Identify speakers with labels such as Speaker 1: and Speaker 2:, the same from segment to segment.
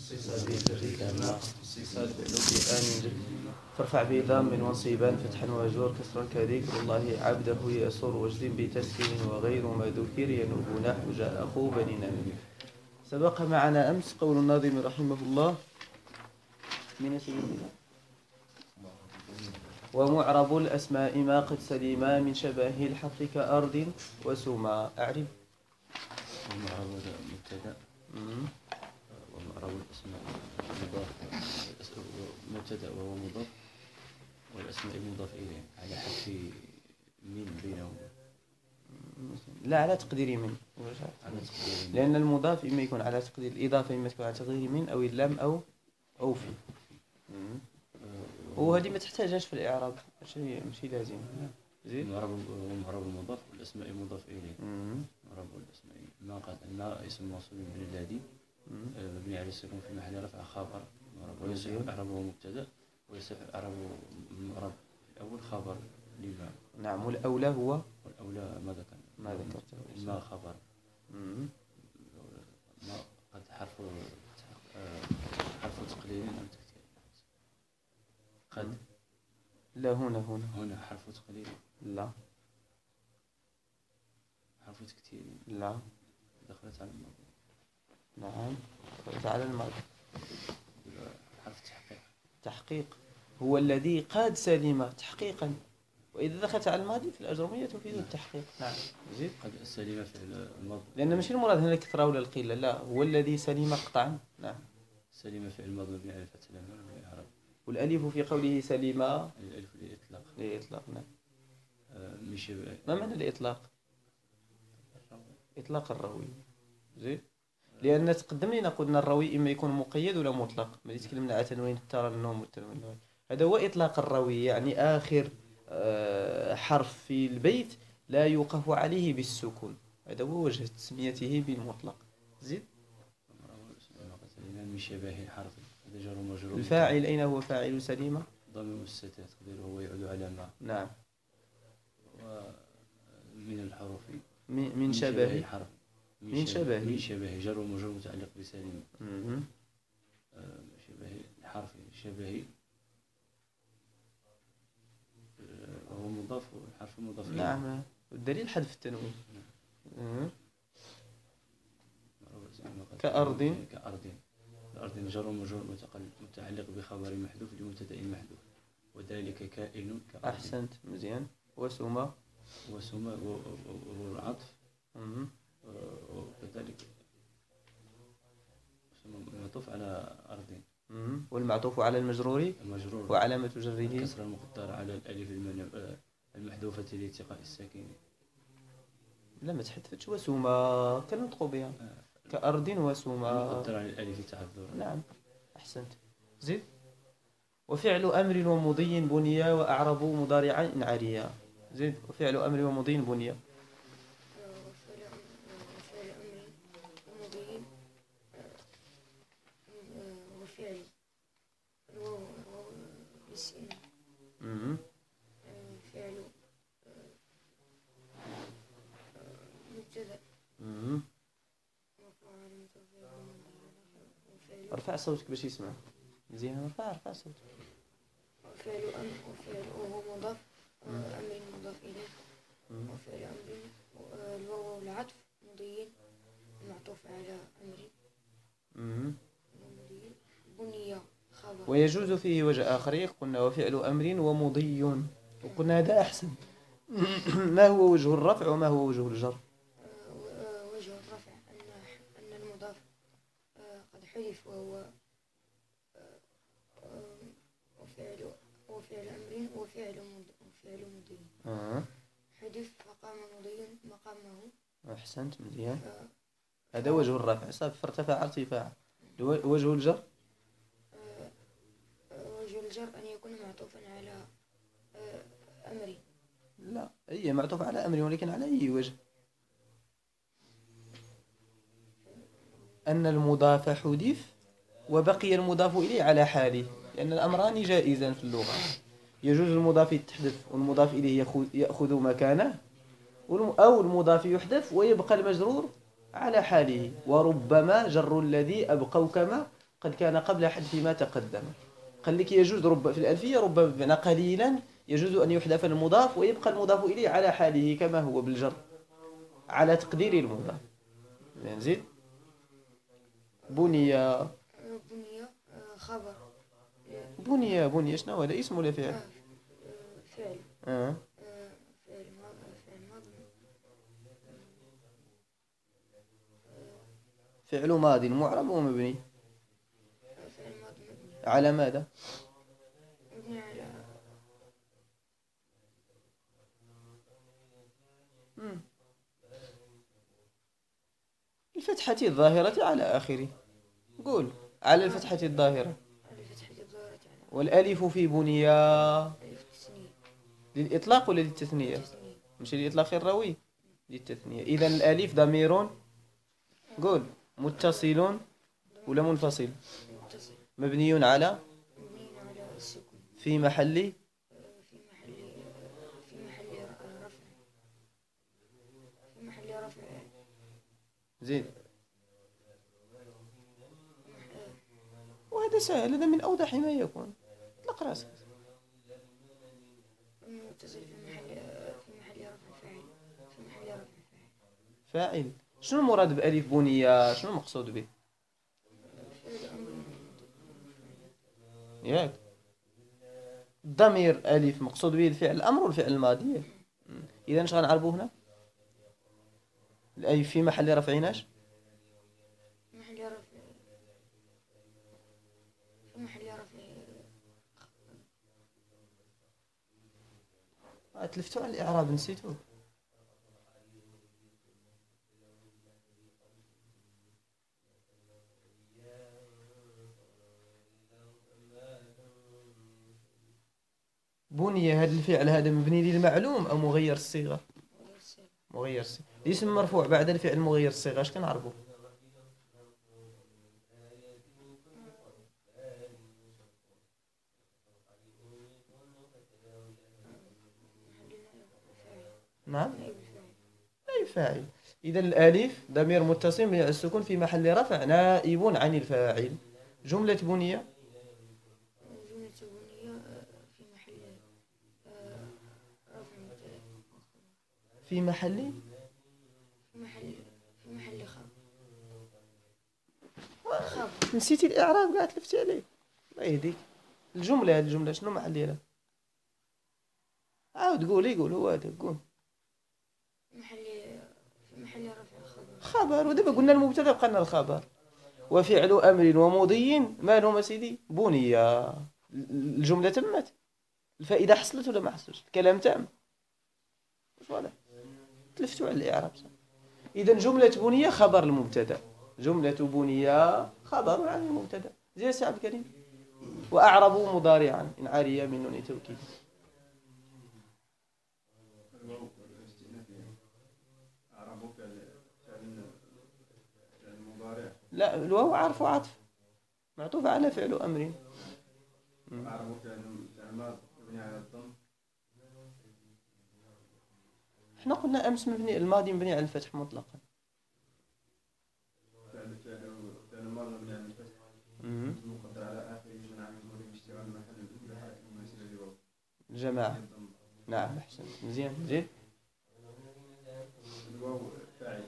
Speaker 1: صاد بأن فارفع بضم وانصبا فتحا وجور كسرا كذكر الله عبده يسر واجزم بتسكين وغير ما ذكر ينوب نحو جاء أخو بني نمر. سبق معنا أمس قول الناظم رحمه الله من سيدنا ومعرب الأسماء ما قد سلما من شبه الحرف كأرض وسما. أعرب
Speaker 2: ومعرب مبتدأ ومعرب الأسماء مضاف مبتدأ وهو مضاف والأسماء مضاف إليه على حذف من بينهم.
Speaker 1: لا على تقدير من، لأن المضاف إما يكون على تقدير الإضافة إما تكون على تقدير من أو اللام أو في. وهذه ما تحتاجهاش في الإعراب، ماشي لازم. زين
Speaker 2: ومعرب المضاف والأسماء مضاف إليه. معرب الأسماء ما قال أن اسم موصول من الذي مبني على السكون في محل رفع خبر ويصح إعرابه مبتدأ ويصح إعرابه المعرب الأول خبر لما.
Speaker 1: نعم. والأولى هو
Speaker 2: والأولى ما ذكرته ما خبر ما قد حرف تقليل أو تكثير. قد
Speaker 1: لا هنا
Speaker 2: حرف تقليل
Speaker 1: لا
Speaker 2: حرف تكثير
Speaker 1: لا
Speaker 2: دخلت على الماضي.
Speaker 1: نعم دخلت على الماضي.
Speaker 2: حرف
Speaker 1: تحقيق هو الذي قد سلم تحقيقا، وإذا دخلت على الماضي في الأجرمية تفيد التحقيق. نعم زيد.
Speaker 2: قد سلم فعل الماضي
Speaker 1: لأن ماشي المراد هنا الكثرة ولا القلة، لا هو الذي سلم قطعا. نعم.
Speaker 2: سلم فعل الماضي مبني على الفتح لا الإعراب.
Speaker 1: والألف في قوله سلم
Speaker 2: الألف
Speaker 1: لإطلاق. نعم.
Speaker 2: مش
Speaker 1: ما معنى الإطلاق؟ إطلاق الروي. زين. لأن تقدم لنا قلنا الروي إما يكون مقيد ولا مطلق. ما تكلمنا على تنوين الترنم والتنوين. هذا هو إطلاق الروي، يعني آخر حرف في البيت لا يوقف عليه بالسكون. هذا هو وجه تسميته بالمطلق. زيد.
Speaker 2: من شبه حرف جر ومجرور.
Speaker 1: الفاعل أين هو فاعل سليمة؟
Speaker 2: ضمير مستتر تقديره هو يعود على ما.
Speaker 1: نعم.
Speaker 2: ومن الحروف
Speaker 1: من شبه
Speaker 2: حرف
Speaker 1: من
Speaker 2: شبه جر ومجرور متعلق بسليمة. شبه الحرف شبه وهو مضاف والحرف مضاف إليه.
Speaker 1: نعم. والدليل حذف التنوين. كأرض
Speaker 2: جر ومجرور متعلق بخبر محذوف لمبتدأ محذوف وذلك كائن كأرض.
Speaker 1: أحسنت مزيان. وسما
Speaker 2: والعطف وكذلك معطوف على أرض.
Speaker 1: والمعطوف على المجرور وعلامة جره
Speaker 2: كسر المقدر على الألف المحذوفة لالتقاء الساكن.
Speaker 1: لا ما تحذفتش وسما كنطقوا بها. كأرض وسما
Speaker 2: مقدر على الألف تعذر.
Speaker 1: نعم أحسنت. زيد. وفعل أمر ومضي بنيا وأعرب مضارعا إن عريا. زيد. وفعل أمر ومضي بنيا. ارفع صوتك باش يسمع مزيان. ارفع صوتك.
Speaker 3: وفعل وهو مضاف أمر مضاف إليه وفعل أمر الواو والعطف مضي معطوف على أمر بنية خبر.
Speaker 1: ويجوز فيه وجه آخر قلنا وفعل أمر ومضي وقلنا هذا أحسن. ما هو وجه الرفع وما هو وجه الجر؟
Speaker 3: وجه الرفع أن المضاف قد حذف وهو وفعل أمر وفعل مضي حذف فقام مضي مقامه.
Speaker 1: أحسنت مزيان. هذا وجه الرفع صافي فارتفع ارتفاع. وجه الجر
Speaker 3: وجه الجر أن يكون معطوفا على أمر.
Speaker 1: لا هي معطوف على أمر ولكن على أي وجه؟ أن المضاف حذف وبقي المضاف إليه على حاله، لأن الأمران جائزان في اللغة. يجوز المضاف يتحذف والمضاف إليه يأخذ مكانه، أو المضاف يحذف ويبقى المجرور على حاله. وربما جر الذي أبقوا كما قد كان قبل حذف ما تقدم. قال لك يجوز في الألفية ربما بمعنى قليلا يجوز أن يحذف المضاف ويبقى المضاف إليه على حاله كما هو بالجر على تقدير المضاف. نزيد. بني.
Speaker 3: بني خبر.
Speaker 1: بني شنو هو؟ هذا اسم ولا فعل؟
Speaker 3: فعل. فعل ماضي.
Speaker 1: فعل ماض معرب ومبني
Speaker 3: فعل ماضي مبني
Speaker 1: على ماذا؟
Speaker 3: مبني على
Speaker 1: الفتحة الظاهرة على آخره. قول على الفتحة الظاهرة.
Speaker 3: الفتحة الظاهرة على
Speaker 1: والألف في بنيا
Speaker 3: ألف التثنية.
Speaker 1: للإطلاق ولا للتثنية؟ مش للإطلاق الروي، للتثنية. إذا الألف ضمير قول متصل ولا منفصل؟
Speaker 3: متصل.
Speaker 1: مبني على
Speaker 3: السكون.
Speaker 1: في محل
Speaker 3: في محل رفع.
Speaker 1: زين. وهذا سهل، هذا من أوضح ما يكون. اطلق راسك.
Speaker 3: متصل في محل رفع فاعل. في محل رفع
Speaker 1: فاعل. شنو المراد بألف بنية؟ شنو المقصود به؟ ياك ضمير ألف مقصود به الفعل الأمر والفعل الماضي. إذا ايش غنعرفوا هنا؟ الألف في محل رفع ناش؟
Speaker 3: محل رفع. في محل رفع.
Speaker 1: تلفتوا على الإعراب نسيتوه. بني هذا الفعل هذا مبني للمعلوم أو مغير الصيغة؟ مغير الصيغة. الاسم مرفوع بعد الفعل مغير الصيغة اش كنعرفوا؟ نعم أي فاعل. إذا الألف ضمير متصل مبني على السكون في محل رفع نائب عن الفاعل. جملة بنية في محل خبر. نسيتي الإعراب قاعد تلفتي عليه. الله يهديك. الجملة هذه الجملة شنو محل ديالها؟ عاود قولي هو هذا قول.
Speaker 3: في محل رفع
Speaker 1: خبر. ودابا قلنا المبتدا بقى لنا الخبر. وفعل أمر ومضي ما لهم سيدي بنية. الجملة تمت. الفائدة حصلت ولا ما حصلش؟ الكلام تام. واش واضح؟ تلفتوا على الإعراب. إذا جملة بنية خبر المبتدا. جملة بنية خبر عن المبتدا. زي سي عبد الكريم. وأعربوا مضارعا إن عارية من نون توكيد. لا الواو عرف وعطف معطوف على فعل أمر.
Speaker 4: أعربوا فعل ماض مبني على الضم.
Speaker 1: احنا قلنا أمس مبني الماضي مبني على الفتح مطلقا.
Speaker 4: فعل الماضي مبني على الفتح مقدر على آخره من عامل مضارع اشتغال محل الحركة المماثلة للواو.
Speaker 1: الجماعة. نعم أحسن مزيان زين.
Speaker 4: الواو فاعل.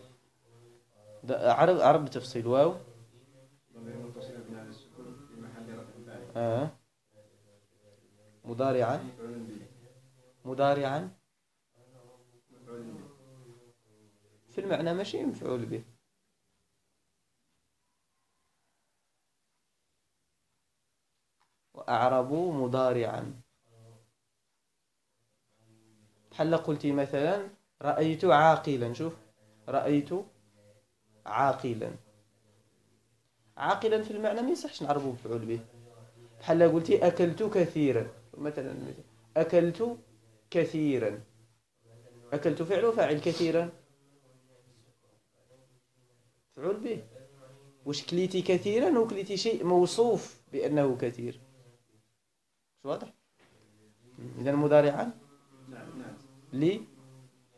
Speaker 1: عرب بتفصيل واو
Speaker 4: ضمير متصل مبني على السكون في محل رفع فاعل.
Speaker 1: مضارعا. مضارعا في المعنى ماشي مفعول به. وأعربوا مضارعا بحال قلتي مثلا رأيت عاقلا. شوف رأيت عاقلا. عاقلا في المعنى ما يصحش نعربه مفعول به. بحال قلتي أكلت كثيرا مثلا. أكلت كثيرا. أكلت فعل وفاعل كثيرا مفعول به. واش كليتي كثيرا وكليتي شيء موصوف بأنه كثير. مش واضح؟ إذا مضارعا لي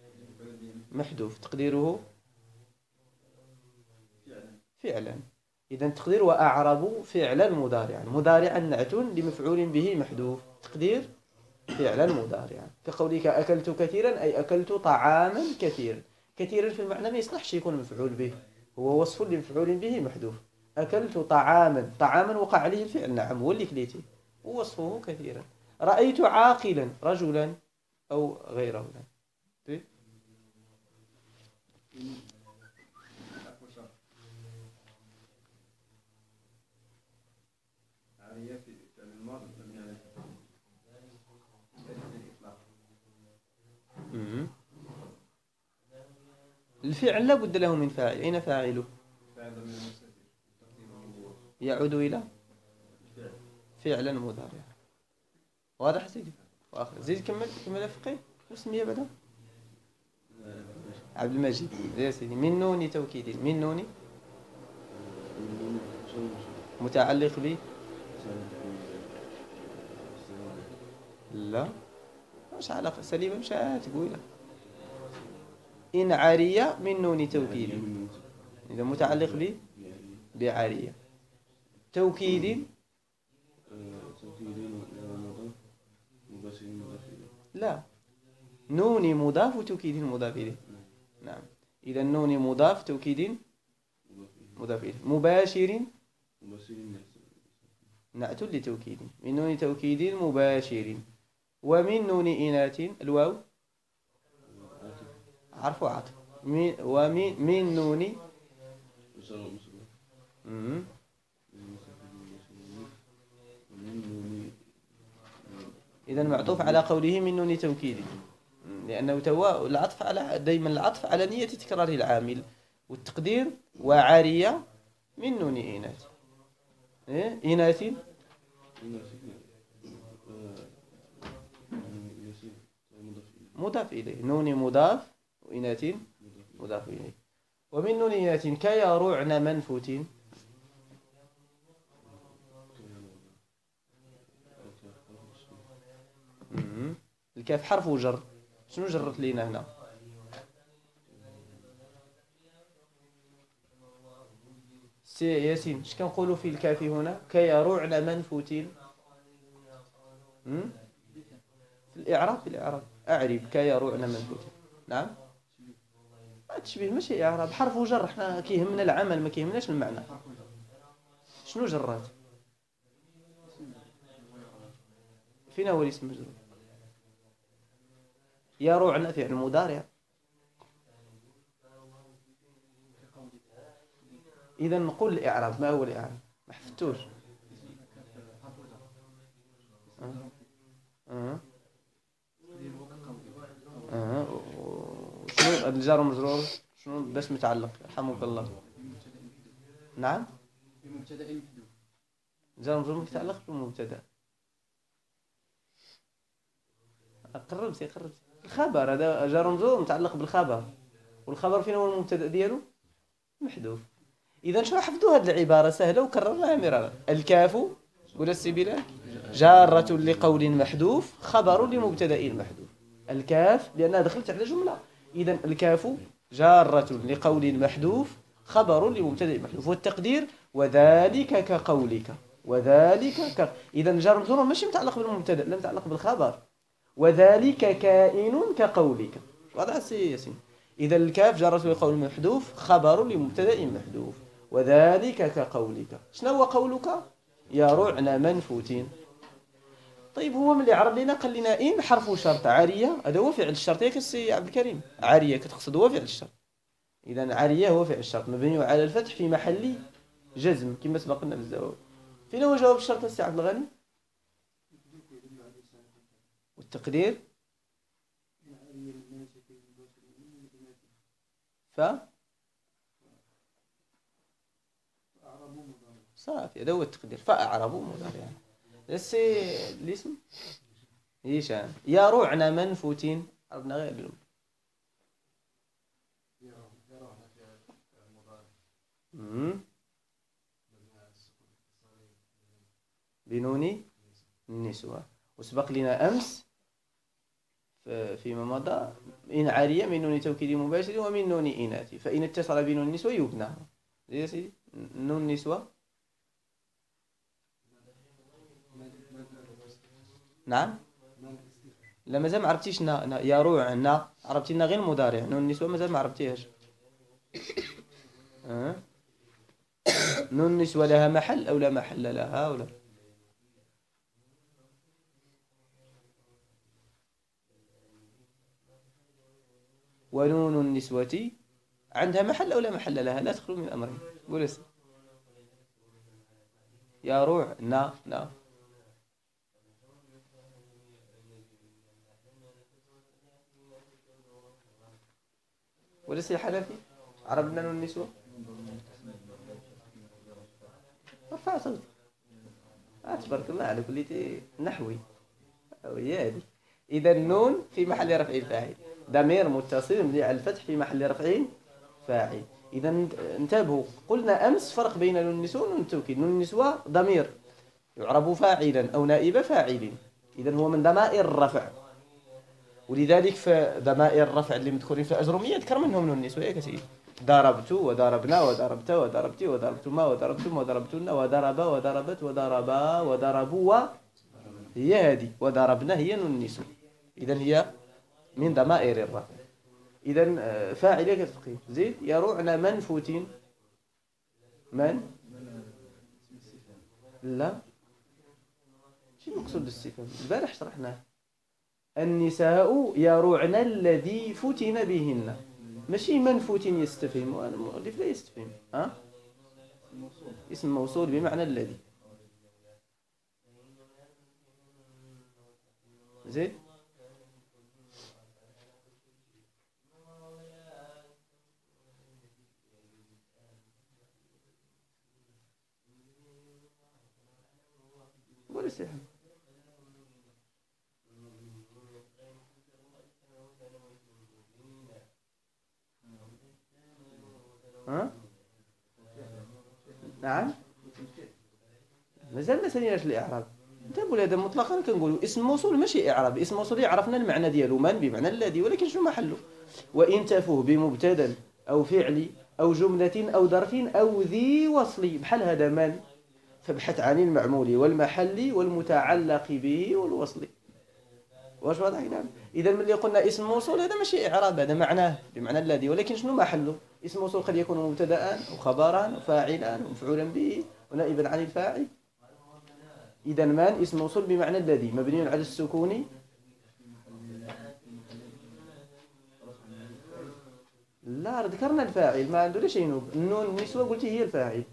Speaker 1: محذوف تقديره فعلا. إذا تقدير وأعرب فعلا مضارعا. مضارعا نعت لمفعول به محذوف. تقدير فعلا مضارعا، كقولك أكلت كثيرا أي أكلت طعاما كثيرا. كثيرا في المعنى ما يصلحش يكون مفعول به، هو وصف لمفعول به محذوف. أكلت طعاما، طعاما وقع عليه الفعل، نعم هو اللي كليتي، ووصفه كثيرا. رأيت عاقلا رجلا أو غيره.
Speaker 4: عارية في فعل الماضي مبني على الإطلاق.
Speaker 1: الفعل لا بد له من فاعل، أين فاعله؟
Speaker 4: فعل ضمير مستتر تقديره
Speaker 1: يعود إلى فعلا مضارعا. واضح سيدي؟ وآخر زيد كمل فقيه واسمية بعدا عبد المجيد. يا سيدي من نون توكيد، من نون متعلق به لا مش علاقة سليمة، مش تقولها. إن عارية من نون توكيد، إذا متعلق به بعارية. توكيد لا، نون مضاف وتوكيد مضاف إليه. نعم، إذا نون مضاف توكيد مضاف إليه. مباشر نعت لتوكيد، من نون توكيد مباشر. ومن نون إناث الواو عرف عطف. ومن نون إذا معطوف على قوله من نون توكيد، لأنه توا العطف على دائما العطف على نية تكرار العامل. والتقدير وعارية من نون إناث. إناث مضاف إليه، نون مضاف وإناث مضاف إليه. ومن نون إناث كيرعن منفوت. الكاف حرف جر، شنو جرت لينا هنا؟ سي ياسين اش كنقولوا في الكاف هنا؟ كيرعن منفوتين. في الإعراب أعرب كيرعن منفوتين. نعم التشبيه ماشي إعراب، حرف جر. احنا كيهمنا العمل ما كيهمناش المعنى. شنو جرات؟ فين هو الاسم مجرور؟ يرعن فعل مضارع. إذا نقول الإعراب. ما هو الإعراب؟ ما حفتوش. شنو الجار والمجرور؟ شنو باش متعلق؟ رحمك الله. نعم
Speaker 4: بمبتدأ محذوف.
Speaker 1: الجار والمجرور متعلق بالمبتدأ. قربتي الخبر، هذا جار ومجرور متعلق بالخبر، والخبر فين هو المبتدأ ديالو؟ محذوف. إذا شنو حفظوا هذه العبارة سهلة وكررناها مرارا. الكاف قول السبيل جارة لقول محذوف خبر لمبتدأ محذوف. الكاف لأنها دخلت على جملة، إذا الكاف جارة لقول محذوف خبر لمبتدأ محذوف. والتقدير وذلك كقولك. إذا الجار والمجرور ماشي متعلق بالمبتدأ، لا متعلق بالخبر. وذلك كائن كقولك. واضح سي ياسين؟ إذا الكاف جارة لقول محذوف خبر لمبتدأ محذوف. وذلك كقولك. شنو هو قولك؟ يرعن منفوتين. طيب هو من اللي عرب لنا قال لنا إن حرف شرط عارية، هذا هو فعل الشرط. ياك السي عبد الكريم؟ عارية كتقصد هو فعل الشرط. إذا عارية هو فعل الشرط مبني على الفتح في محل جزم كما سبق لنا بزاف. فين هو جواب الشرط السي عبد الغني؟ والتقدير صافي، هذا هو التقدير. فأعربوا مضارعا. الاسم هشام. يرعن منفوتين. عرفنا غير بالم. بنوني النسوة. وسبق لنا أمس فيما مضى إن عارية من نون توكيد مباشر ومن نون إناث، فإن اتصل بنون النسوة يبنى. يا سيدي نون نسوة. نعم. لا مازال ما عرفتيش يروع عرفتي غير المضارع. نون النسوة مازال ما عرفتيهاش. نون النسوة لها محل أو لا محل لها ولا؟ ونون النسوة عندها محل أو لا محل لها؟ لا تخلو من أمرين. قول يا روع. نا وليس يا حنفي. عربنا نون النسوة. رفع صوتي. تبارك الله عليك وليتي نحوي. هي هذه. إذا النون في محل رفع فاعل، ضمير متصل مبني على الفتح في محل رفع فاعل. إذا انتبهوا، قلنا أمس فرق بين نون النسوة ونون التوكيد. نون النسوة ضمير يعرب فاعلا أو نائب فاعل، إذا هو من ضمائر الرفع، ولذلك فضمائر الرفع اللي مذكورين في الأجرمية ذكر منهم نون النسوة يا كثير. ضربت وضربنا وضربت وضربتي وضربتما وضربتم وضربتن وضرب وضربت وضربا وضربوا، هي هذه. وضربنا هي نون النسوة، إذا هي من ضمائر الرفع. إذا فاعل كتفقيه. زيد. يروعنا منفوتين. من؟ لا، شو المقصود بالصفة؟ البارح شرحناه. النساء يروعن الذي فتن بهن، ماشي من فتن يستفهم، المؤلف لا يستفهم. اسم موصول بمعنى الذي. زين. ولا سحر. نعم. مازال ما ساليناش الاعراب. نقول هذا مطلقا كنقولوا اسم موصول ماشي اعراب. اسم موصول عرفنا المعنى ديالو، من بمعنى الذي، ولكن شنو محله؟ وان تفوه بمبتدا او فعل او جمله او ظرف او ذي وصل، بحال هذا من، فابحث عن المعمول والمحل والمتعلق به والوصل. واش واضح كلام؟ اذا ملي قلنا اسم موصول هذا ماشي اعراب، هذا معناه بمعنى الذي، ولكن شنو محله؟ اسم موصول قد يكون مبتدا وخبرا وفاعلا ومفعولا به ونائبا عن الفاعل. اذا من اسم موصول بمعنى الذي مبني على السكون. لا، ذكرنا الفاعل ما عنده لا شيء نوب. النون النسوة قلتي هي الفاعل.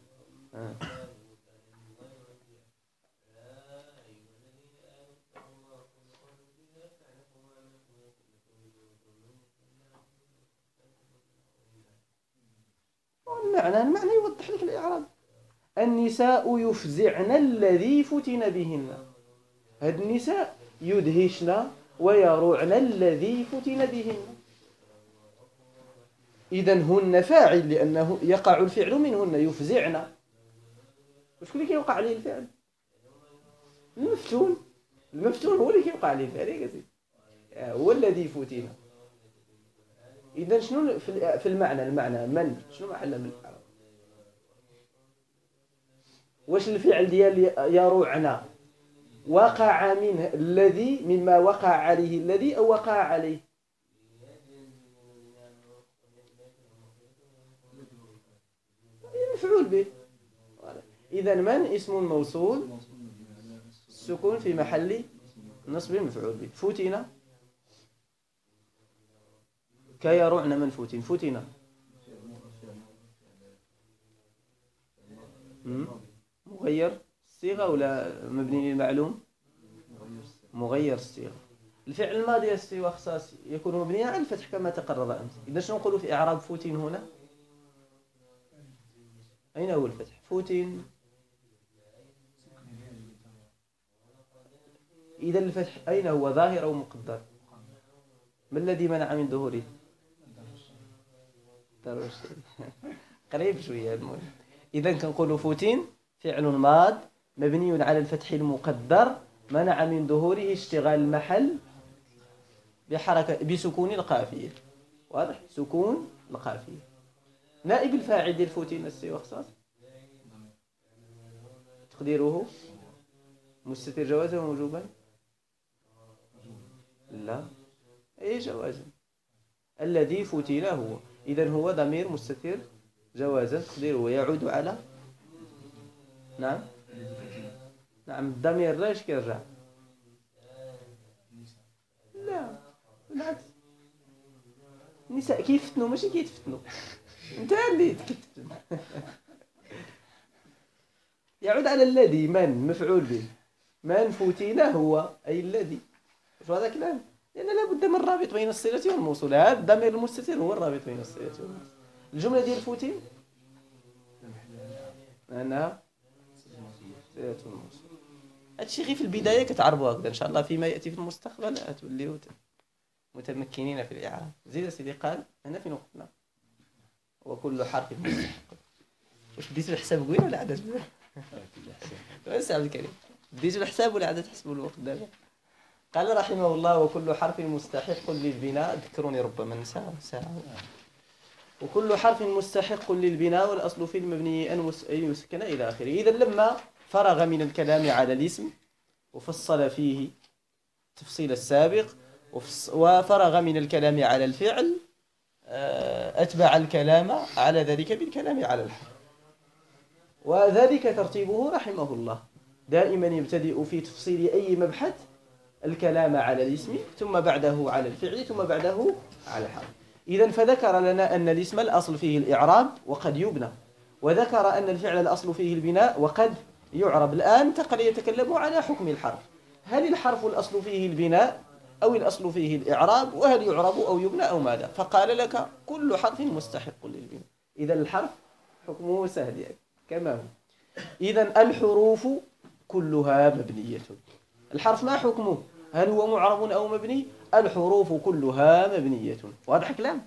Speaker 1: المعنى يوضح لك الإعراب. النساء يفزعن الذي فتن بهن. هاد النساء يدهشن ويروعن الذي فتن بهن. إذا هن فاعل لأنه يقع الفعل منهن. يفزعن، وشكون اللي كيوقع عليه الفعل؟ المفتون. المفتون هو اللي كيوقع عليه الفعل، هو الذي فتن. إذا شنو في المعنى من شنو محل من الإعراب؟ واش الفعل ديال يروعنا وقع منه الذي مما وقع عليه الذي أو وقع عليه؟ مفعول به. إذا من اسم موصول السكون في محل نصب مفعول به. فتن كيروعن من فتن. مغير الصيغة ولا مبني للمعلوم؟ مغير الصيغة. الفعل الماضي السوى خصاص يكون مبنيا على الفتح كما تقرر أمس. إذا شنو نقولوا في إعراب فتن هنا؟ أين هو الفتح؟ فتن. إذا الفتح أين هو؟ ظاهر أو مقدر؟ ما الذي منع من ظهوره؟ قريب شوية المهم. إذا كنقولوا فتن فعل ماض مبني على الفتح المقدر منع من ظهوره اشتغال المحل بسكون القافية. واضح؟ سكون القافية. نائب الفاعل ديال فوتين السي واخصاص تقديره مستتر جوازا ووجوبا. لا، اي جوازا. الذي فتن هو، اذا هو ضمير مستتر جوازا تقديره يعود على نعم الضمير لاش كيرجع؟ لا بالعكس، النساء كيفتنوا ماشي كيتفتنوا، انت اللي تفتن. يعود على الذي، من مفعول به، من فتن هو أي الذي. شو هذا كلام؟ لأن لابد من الرابط بين الصلة والموصول، هذا الضمير المستتر هو الرابط بين الصلة والموصول. الجملة ديال فتن أنها صلة والموصول. هادشي غير في البداية كتعرفوا هكذا، إن شاء الله فيما يأتي في المستقبل توليو متمكنين في الإعراب. زيد سيدي قال هنا فين وقفنا؟ وكل حرف مستحق. واش بديتوا الحساب قوي ولا عاد بس عبد الكريم بديتوا الحساب ولا عاد تحسبوا الوقت دابا؟ قال رحمه الله وكل حرف مستحق للبناء، ذكروني ربما نسى ساعة. وكل حرف مستحق للبناء والأصل في المبني أن يسكن إلى آخره. إذا لما فرغ من الكلام على الاسم وفصل فيه تفصيل السابق وفرغ من الكلام على الفعل، أتبع الكلام على ذلك بالكلام على الحرف. وذلك ترتيبه رحمه الله، دائما يبتدئ في تفصيل أي مبحث الكلام على الاسم، ثم بعده على الفعل، ثم بعده على الحرف. إذن فذكر لنا أن الاسم الأصل فيه الإعراب وقد يبنى، وذكر أن الفعل الأصل فيه البناء وقد يعرب. الآن يتكلم على حكم الحرف، هل الحرف الأصل فيه البناء أو الأصل فيه الإعراب، وهل يعرب أو يبنى أو ماذا؟ فقال لك كل حرف مستحق للبناء. إذن الحرف حكمه سهل يعني كما هو. إذن الحروف كلها مبنية. الحرف ما حكمه؟ هل هو معرب أو مبني؟ الحروف كلها مبنية. واضح كلام؟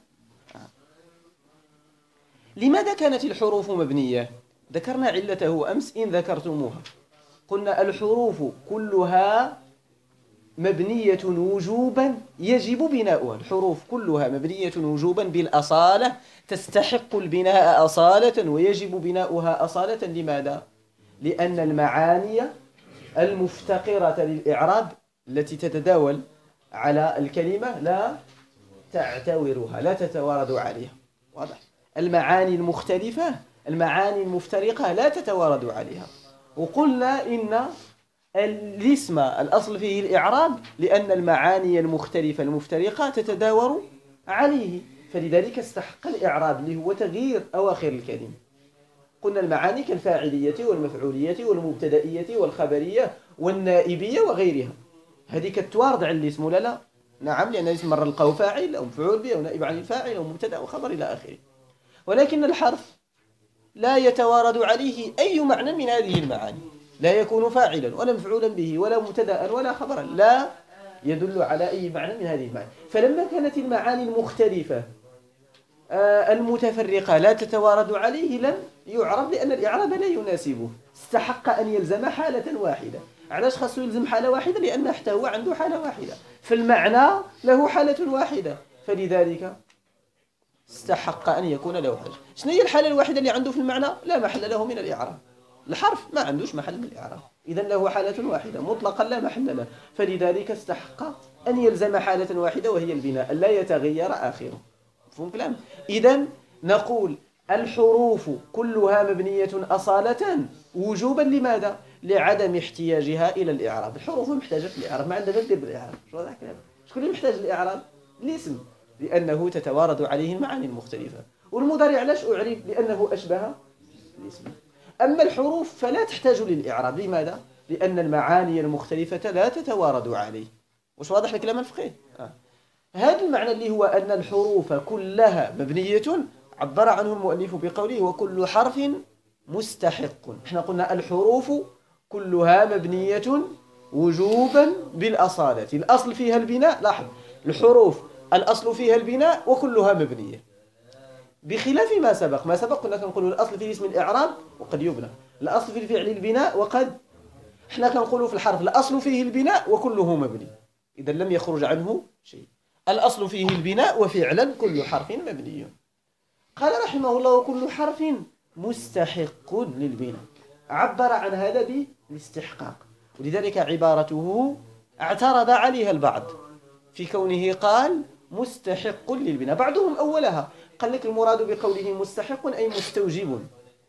Speaker 1: لماذا كانت الحروف مبنية؟ ذكرنا علته أمس إن ذكرتموها. قلنا الحروف كلها مبنية وجوبا يجب بناؤها. الحروف كلها مبنية وجوبا بالأصالة، تستحق البناء أصالة ويجب بناؤها أصالة. لماذا؟ لأن المعاني المفتقرة للإعراب التي تتداول على الكلمة لا تعتورها، لا تتوارد عليها. واضح؟ المعاني المختلفة، المعاني المفترقة لا تتوارد عليها. وقلنا إن الاسم الأصل فيه الإعراب لأن المعاني المختلفة المفترقة تتداور عليه، فلذلك استحق الإعراب اللي هو تغيير أواخر الكلمة. قلنا المعاني كالفاعلية والمفعولية والمبتدئية والخبرية والنائبية وغيرها، هذه كتوارد على الاسم ولا لا؟ نعم، لأن الاسم مرة لقاه فاعل أو مفعول به أو نائب عن الفاعل أو مبتدأ وخبر إلى آخره. ولكن الحرف لا يتوارد عليه أي معنى من هذه المعاني، لا يكون فاعلا ولا مفعولا به ولا مبتدأ ولا خبرا، لا يدل على أي معنى من هذه المعاني. فلما كانت المعاني المختلفة المتفرقة لا تتوارد عليه لم يعرب، لأن الإعراب لا يناسبه، استحق أن يلزم حالة واحدة. علاش خاصه يلزم حالة واحدة؟ لأن حتى هو عنده حالة واحدة، فالمعنى له حالة واحدة، فلذلك استحق أن يكون له حاجة. شنو هي الحالة الواحدة اللي عنده في المعنى؟ لا محل له من الإعراب. الحرف ما عندوش محل من الإعراب، إذن له حالة واحدة مطلقا لا محل له، فلذلك استحق أن يلزم حالة واحدة وهي البناء، لا يتغير آخره. مفهوم كلام؟ إذن نقول الحروف كلها مبنية أصالة وجوبا. لماذا؟ لعدم احتياجها إلى الإعراب. الحروف محتاجة الإعراب، ما عندها دير بالإعراب. شكون اللي محتاج الإعراب؟ الاسم، لأنه تتوارد عليه المعاني المختلفة. والمضارع علاش أعرب؟ لأنه أشبه الاسم. أما الحروف فلا تحتاج للإعراب. لماذا؟ لأن المعاني المختلفة لا تتوارد عليه. وش واضح الكلام الفقهي؟ هذا المعنى اللي هو أن الحروف كلها مبنية عبر عنه المؤلف بقوله وكل حرف مستحق. احنا قلنا الحروف كلها مبنية وجوبا بالأصالة، الأصل فيها البناء. لاحظ الحروف الأصل فيها البناء وكلها مبنية، بخلاف ما سبق. ما سبق كنا كنقول الأصل في اسم الإعراب وقد يبنى، الأصل في الفعل البناء وقد، احنا كنقولوا في الحرف الأصل فيه البناء وكله مبني، إذا لم يخرج عنه شيء. الأصل فيه البناء وفعلا كل حرف مبني. قال رحمه الله وكل حرف مستحق للبناء، عبر عن هذا بالاستحقاق، ولذلك عبارته اعترض عليها البعض في كونه قال مستحق للبناء. بعضهم أولها قال لك المراد بقوله مستحق أي مستوجب،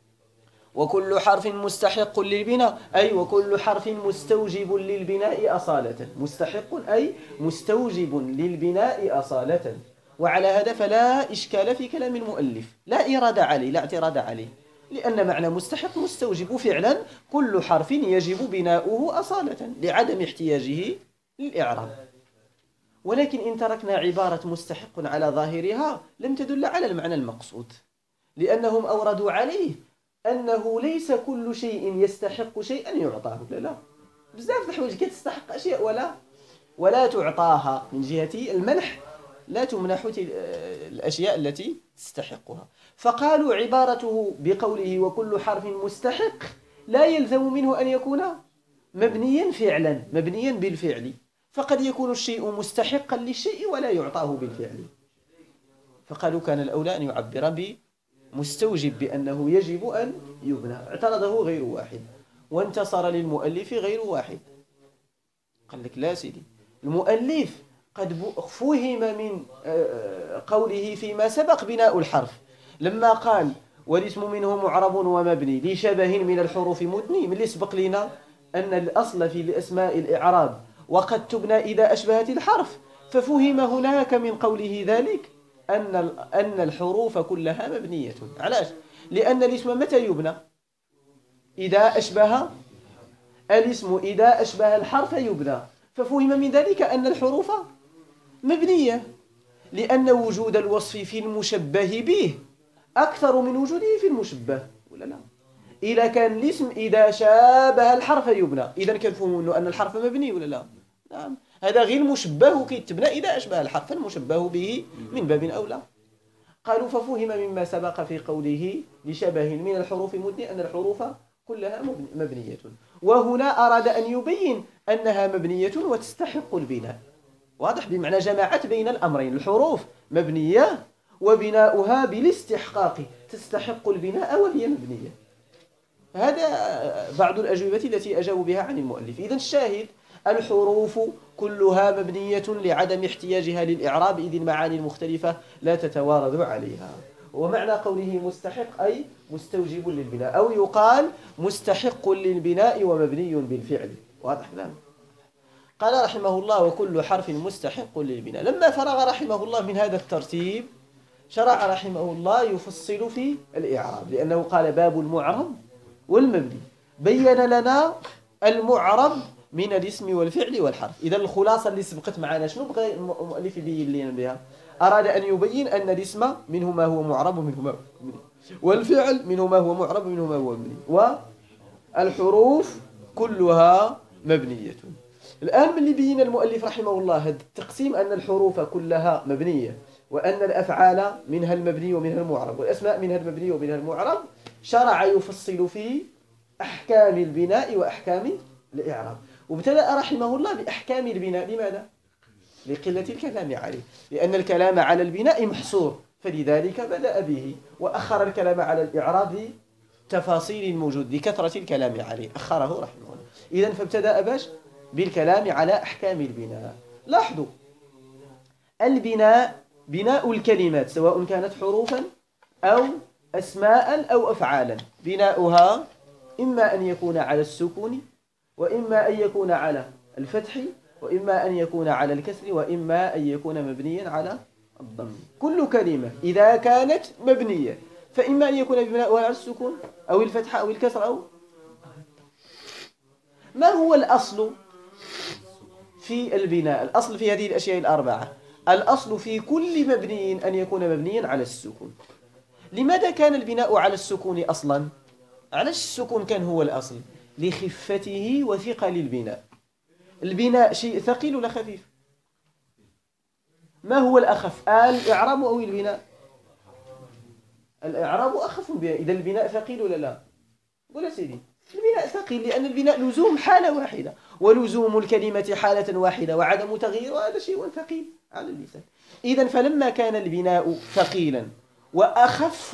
Speaker 1: وكل حرف مستحق للبناء أي وكل حرف مستوجب للبناء أصالة. مستحق أي مستوجب للبناء أصالة. وعلى هذا فلا إشكال في كلام المؤلف، لا إرادة عليه، لا اعتراض عليه، لأن معنى مستحق مستوجب فعلا كل حرف يجب بناؤه أصالة لعدم احتياجه للإعراب. ولكن إن تركنا عبارة مستحق على ظاهرها لم تدل على المعنى المقصود، لأنهم أوردوا عليه أنه ليس كل شيء يستحق شيئا يعطاه. لا بزاف الحوايج كتستحق أشياء ولا تعطاها، من جهة المنح لا تمنح الأشياء التي تستحقها. فقالوا عبارته بقوله وكل حرف مستحق لا يلزم منه أن يكون مبنيا فعلا، مبنيا بالفعل، فقد يكون الشيء مستحقا للشيء ولا يعطاه بالفعل. فقالوا كان الأولى أن يعبر بمستوجب بأنه يجب أن يبنى. اعترضه غير واحد، وانتصر للمؤلف غير واحد. قال لك لا سيدي، المؤلف قد فهم من قوله فيما سبق بناء الحرف، لما قال والاسم منه معرب ومبني لشبه من الحروف مدني، من اللي سبق لنا أن الأصل في الأسماء الإعراب وقد تبنى إذا أشبهت الحرف، ففهم هناك من قوله ذلك أن الحروف كلها مبنية. علاش؟ لأن الاسم متى يبنى؟ إذا أشبه الاسم، إذا أشبه الحرف يبنى، ففهم من ذلك أن الحروف مبنية، لأن وجود الوصف في المشبه به أكثر من وجوده في المشبه، ولا لا؟ إذا كان الاسم إذا شابه الحرف يبنى، إذا كنفهموا أن الحرف مبني ولا لا؟ نعم. هذا غير المشبه كيتبنى إذا أشبه الحرف، المشبه به من باب أولى. قالوا ففهم مما سبق في قوله لشبه من الحروف مدني أن الحروف كلها مبنية، وهنا أراد أن يبين أنها مبنية وتستحق البناء. واضح؟ بمعنى جماعة بين الأمرين، الحروف مبنية وبناؤها بالاستحقاق تستحق البناء وهي مبنية. هذا بعض الأجوبة التي أجابوا بها عن المؤلف. إذن الشاهد الحروف كلها مبنية لعدم احتياجها للإعراب، إذ المعاني المختلفة لا تتوارد عليها. ومعنى قوله مستحق أي مستوجب للبناء، أو يقال مستحق للبناء ومبني بالفعل. واضح كلام؟ قال رحمه الله وكل حرف مستحق للبناء. لما فرغ رحمه الله من هذا الترتيب شرع رحمه الله يفصل في الإعراب، لأنه قال باب المعرب والمبني، بين لنا المعرب من الاسم والفعل والحرف. إذا الخلاصة اللي سبقت معنا شنو بغى المؤلف يبين لنا بها؟ أراد أن يبين أن الاسم منه ما هو معرب ومنه ما هو مبني، والفعل منه ما هو معرب ومنه ما هو مبني، والحروف كلها مبنية. الآن من اللي بين المؤلف رحمه الله هذا التقسيم أن الحروف كلها مبنية، وأن الأفعال منها المبني ومنها المعرب، والأسماء منها المبني ومنها المعرب، شرع يفصل في أحكام البناء وأحكام الإعراب. وابتدأ رحمه الله بأحكام البناء. لماذا؟ لقلة الكلام عليه، لأن الكلام على البناء محصور، فلذلك بدأ به، وأخر الكلام على الإعراب لتفاصيل الموجود لكثرة الكلام عليه، أخره رحمه الله. إذن فابتدأ باش بالكلام على أحكام البناء. لاحظوا البناء بناء الكلمات سواء كانت حروفا أو أسماء أو أفعالا، بناؤها إما أن يكون على السكون، وإما أن يكون على الفتح، وإما أن يكون على الكسر، وإما أن يكون مبنيا على الضم. كل كلمة إذا كانت مبنية فإما أن يكون بناؤها على السكون أو الفتح أو الكسر أو. ما هو الأصل في البناء؟ الأصل في هذه الأشياء الأربعة، الأصل في كل مبني أن يكون مبنيا على السكون. لماذا كان البناء على السكون أصلا؟ علاش السكون كان هو الأصل؟ لخفته وثقل البناء. البناء شيء ثقيل ولا خفيف؟ ما هو الأخف؟ الإعراب أو البناء؟ الإعراب أخف بها. إذا البناء ثقيل ولا لا؟ قول يا سيدي البناء ثقيل، لأن البناء لزوم حالة واحدة، ولزوم الكلمة حالة واحدة، وعدم تغيير هذا شيء ثقيل على اللسان. إذن فلما كان البناء ثقيلا وأخف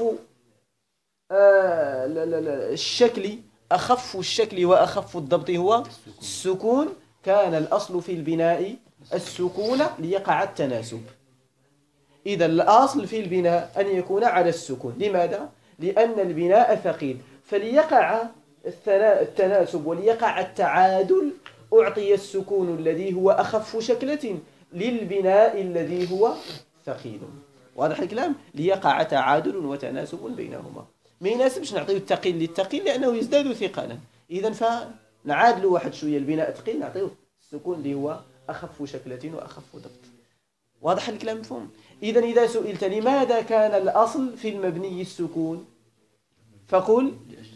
Speaker 1: أخف الشكل وأخف الضبط هو السكون، كان الأصل في البناء السكون ليقع التناسب. إذا الأصل في البناء أن يكون على السكون. لماذا؟ لأن البناء ثقيل، فليقع التناسب وليقع التعادل أعطي السكون الذي هو أخف شكلة للبناء الذي هو ثقيل. واضح الكلام؟ ليقع تعادل وتناسب بينهما. ما يناسبش نعطيه الثقيل للثقيل لأنه يزداد ثقلا. إذن فنعادلوا واحد شوية البناء ثقيل نعطيه السكون اللي هو أخف شكلة وأخف ضبط. واضح الكلام مفهوم؟ إذن إذا سئلت لماذا كان الأصل في المبني السكون فقل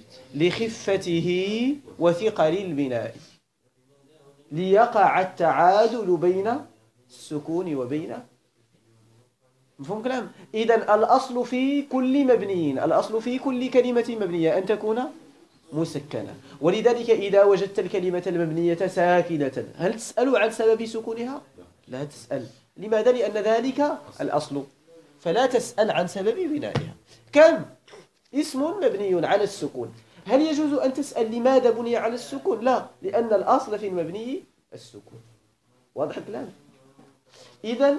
Speaker 1: لخفته وثقل البناء، ليقع التعادل بين السكون وبين. مفهوم كلام؟ إذن الأصل في كل مبني، الأصل في كل كلمة مبنية أن تكون مسكنة. ولذلك إذا وجدت الكلمة المبنية ساكنة هل تسأل عن سبب سكونها؟ لا تسأل. لماذا؟ لأن ذلك الأصل، فلا تسأل عن سبب بنائها. كم اسم مبني على السكون، هل يجوز أن تسأل لماذا بني على السكون؟ لا، لأن الأصل في المبني السكون. واضح الكلام؟ إذن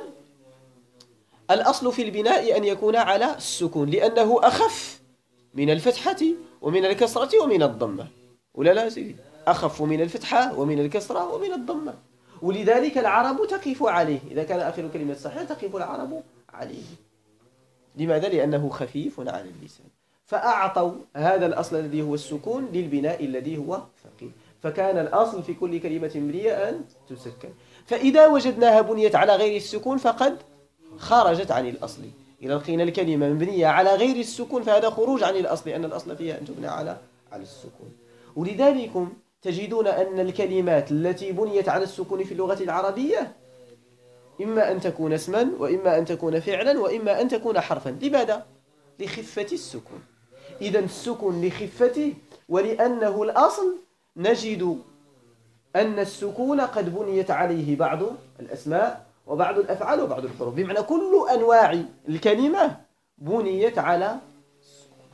Speaker 1: الأصل في البناء أن يكون على السكون لأنه أخف من الفتحة ومن الكسرة ومن الضمة. ولا لا سيدي؟ أخف من الفتحة ومن الكسرة ومن الضمة. ولذلك العرب تقف عليه، إذا كان آخر كلمة صحيحة تقف العرب عليه. لماذا؟ لأنه خفيف على اللسان، فأعطوا هذا الأصل الذي هو السكون للبناء الذي هو ثقيل. فكان الأصل في كل كلمة مبنية أن تسكن. فإذا وجدناها بنيت على غير السكون فقد خرجت عن الأصل. إذا لقينا الكلمة مبنية على غير السكون فهذا خروج عن الأصل، لأن الأصل فيها أن تبنى على السكون. ولذلك تجدون أن الكلمات التي بنيت على السكون في اللغة العربية إما أن تكون اسما وإما أن تكون فعلا وإما أن تكون حرفا. لماذا؟ لخفة السكون. إذا السكون لخفته، ولأنه الأصل نجد أن السكون قد بنيت عليه بعض الأسماء وبعض الأفعال وبعض الحروف، بمعنى كل أنواع الكلمة بنيت على السكون.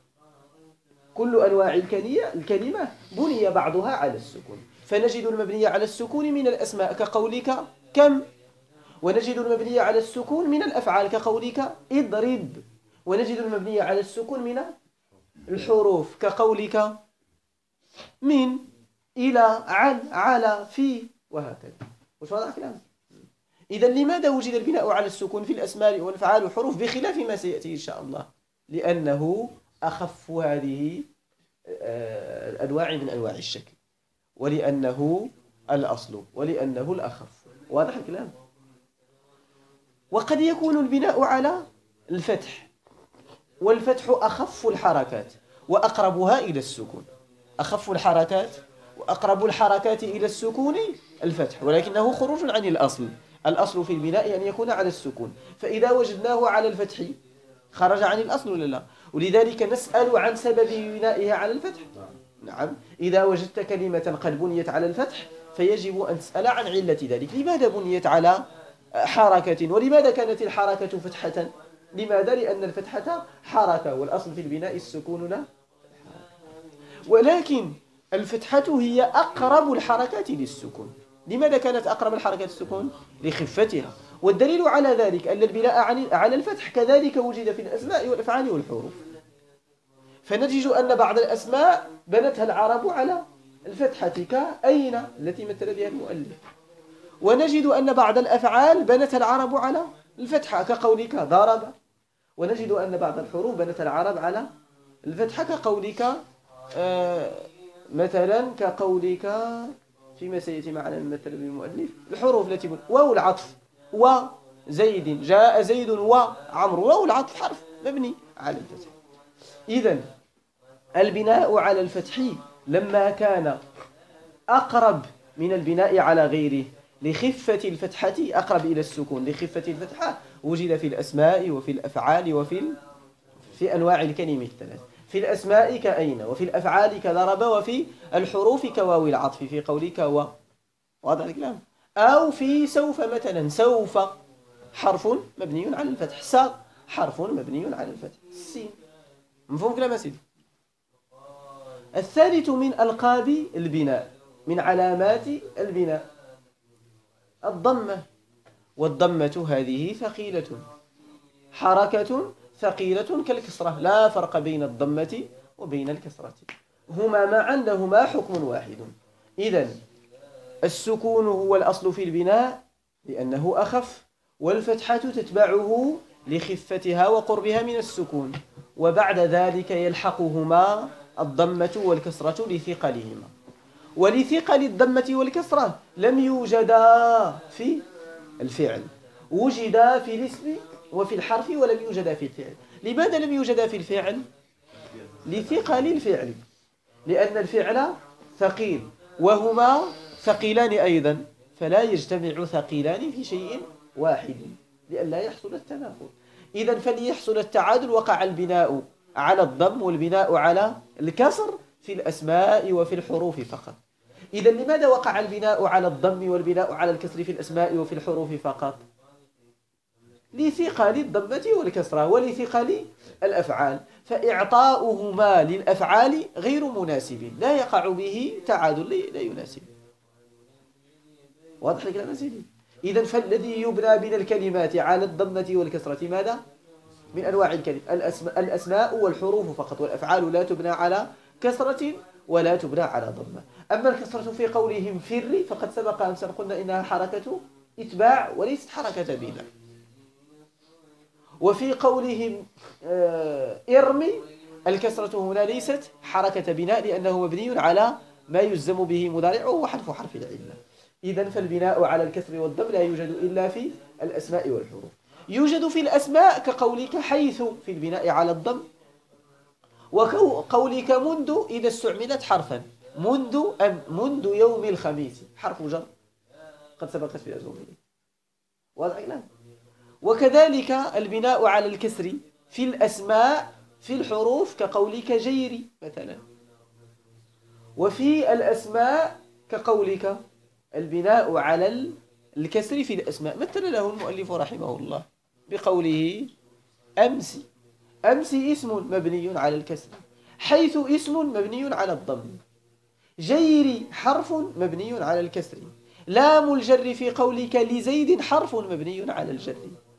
Speaker 1: كل أنواع الكلمة بني بعضها على السكون. فنجد المبنية على السكون من الأسماء كقولك كم، ونجد المبنية على السكون من الأفعال كقولك اضرب، ونجد المبنية على السكون من الحروف كقولك من، إلى، عن، على، في، وهكذا. وش هذا الكلام؟ إذا لماذا وجد البناء على السكون في الأسماء والأفعال والحروف بخلاف ما سيأتي إن شاء الله؟ لأنه أخف هذه الأنواع من أنواع الشكل، ولأنه الأصل، ولأنه الأخف. واضح الكلام؟ وقد يكون البناء على الفتح، والفتح أخف الحركات وأقربها إلى السكون. أخف الحركات وأقرب الحركات إلى السكون الفتح، ولكنه خروج عن الأصل. الأصل في البناء أن يكون على السكون، فإذا وجدناه على الفتح خرج عن الأصل ولا لا؟ ولذلك نسأل عن سبب بنائها على الفتح. نعم، إذا وجدت كلمة قد بنيت على الفتح فيجب أن تسأل عن علة ذلك. لماذا بنيت على حركة، ولماذا كانت الحركة فتحة؟ لماذا؟ لأن الفتحة حركة، والأصل في البناء السكون لا، ولكن الفتحة هي أقرب الحركات للسكون. لماذا كانت أقرب الحركات للسكون؟ لخفتها. والدليل على ذلك أن البناء على الفتح كذلك وجد في الأسماء والأفعال والحروف. فنجد أن بعض الأسماء بنتها العرب على الفتحة كأين التي مثل بها المؤلف، ونجد أن بعض الأفعال بنتها العرب على الفتحة كقولك ضرب، ونجد أن بعض الحروف بنتها العرب على الفتحة كقولك مثلا كقولك فيما سيأتي معنا مثل بالمؤلف الحروف التي واو العطف وزيد، جاء زيد وعمر، واو العطف حرف مبني على الفتح. إذن البناء على الفتح لما كان أقرب من البناء على غيره لخفة الفتحة، أقرب إلى السكون لخفة الفتحة، وجد في الأسماء وفي الأفعال وفي أنواع الكلمة الثلاث. في الأسماء كأين، وفي الأفعال كضرب، وفي الحروف كواو العطف في قولك و. واضح الكلام؟ أو في سوف مثلا، سوف حرف مبني على الفتح، س حرف مبني على الفتح السين. مفهوم كلام سيدي؟ الثالث من ألقاب البناء، من علامات البناء، الضمة. والضمة هذه ثقيلة، حركة ثقيلة كالكسرة، لا فرق بين الضمة وبين الكسرة، هما معا لهما حكم واحد. إذن السكون هو الأصل في البناء لأنه أخف، والفتحة تتبعه لخفتها وقربها من السكون، وبعد ذلك يلحقهما الضمة والكسرة لثقلهما. ولثقل الضمة والكسرة لم يوجدا في الفعل، وجدا في الاسم وفي الحرف ولم يوجدا في الفعل. لماذا لم يوجدا في الفعل؟ لثقل الفعل، لأن الفعل ثقيل وهما ثقيلان أيضا، فلا يجتمع ثقيلان في شيء واحد لئلا يحصل التناقض. إذن فليحصل التعادل وقع البناء على الضم والبناء على الكسر في الأسماء وفي الحروف فقط. إذن لماذا وقع البناء على الضم والبناء على الكسر في الأسماء وفي الحروف فقط؟ لثقل الضمة والكسرة ولثقل الأفعال، فإعطاؤهما للأفعال غير مناسب، لا يقع به تعادل، لا يناسب. واضح لك يا سيدي؟ إذن فالذي يبنى من الكلمات على الضمة والكسرة ماذا؟ من أنواع الكلمة الأسماء والحروف فقط، والأفعال لا تبنى على كسرة ولا تبنى على ضمة. أما الكسرة في قولهم فر فقد سبق أمسا قلنا إنها حركة إتباع وليست حركة بناء. وفي قولهم ارمي الكسرة هنا ليست حركة بناء لأنه مبني على ما يلزم به مضارعه وحذف حرف العلة. إذن فالبناء على الكسر والضم لا يوجد إلا في الأسماء والحروف. يوجد في الأسماء كقولك حيث في البناء على الضم، وقولك منذ إذا استعملت حرفا، منذ يوم الخميس حرف جر قد سبقت في الأزمة. واضح الكلام؟ وكذلك البناء على الكسر في الأسماء في الحروف كقولك جيري مثلا. وفي الأسماء كقولك البناء على الكسر في الأسماء مثل له المؤلف رحمه الله بقوله أمس. أمس اسم مبني على الكسر، حيث اسم مبني على الضم، جيري حرف مبني على الكسر، لام الجر في قولك لزيد حرف مبني على الجر.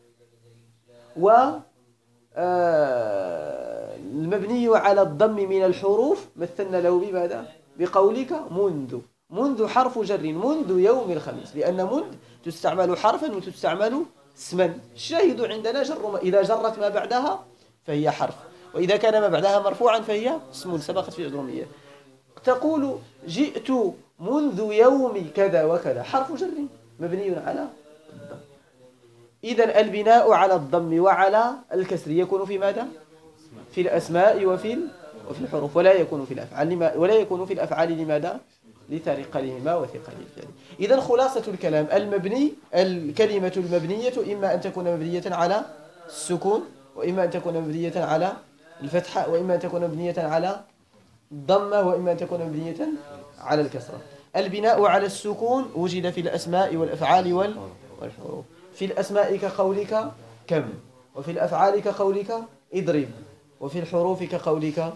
Speaker 1: المبني على الضم من الحروف مثلنا له بماذا؟ بقولك منذ حرف جر، منذ يوم الخميس، لأن منذ تستعمل حرفا وتستعمل اسما. الشاهد عندنا إذا جرت ما بعدها فهي حرف، وإذا كان ما بعدها مرفوعا فهي اسم سبقت في الأجرومية. تقول جئت منذ يوم كذا وكذا حرف جر مبني على الضم. إذن البناء على الضم وعلى الكسر يكون في ماذا؟ في الأسماء وفي الحروف، ولا يكون في الأفعال. ولا يكون في الأفعال لماذا؟ لثقلهما وثقل الفعل. إذن خلاصة الكلام الكلمة المبنية إما أن تكون مبنية على السكون، وإما أن تكون مبنية على الفتحة، وإما أن تكون مبنية على الضمة، وإما أن تكون مبنية على الكسرة. البناء على السكون وجد في الأسماء والأفعال والحروف. في الأسماء كقولك كم، وفي الأفعال كقولك اضرب، وفي الحروف كقولك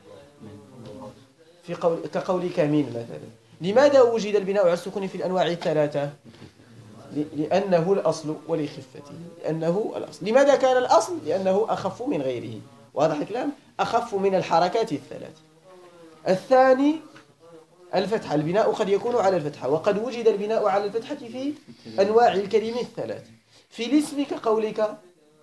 Speaker 1: كقولك من مثلا. لماذا وجد البناء على السكون في الأنواع الثلاثة؟ لأنه الأصل ولخفته، لأنه الأصل. لماذا كان الأصل؟ لأنه أخف من غيره. واضح الكلام؟ أخف من الحركات الثلاث. الثاني الفتحة، البناء قد يكون على الفتحة، وقد وجد البناء على الفتحة في أنواع الكلمة الثلاث. في الاسم كقولك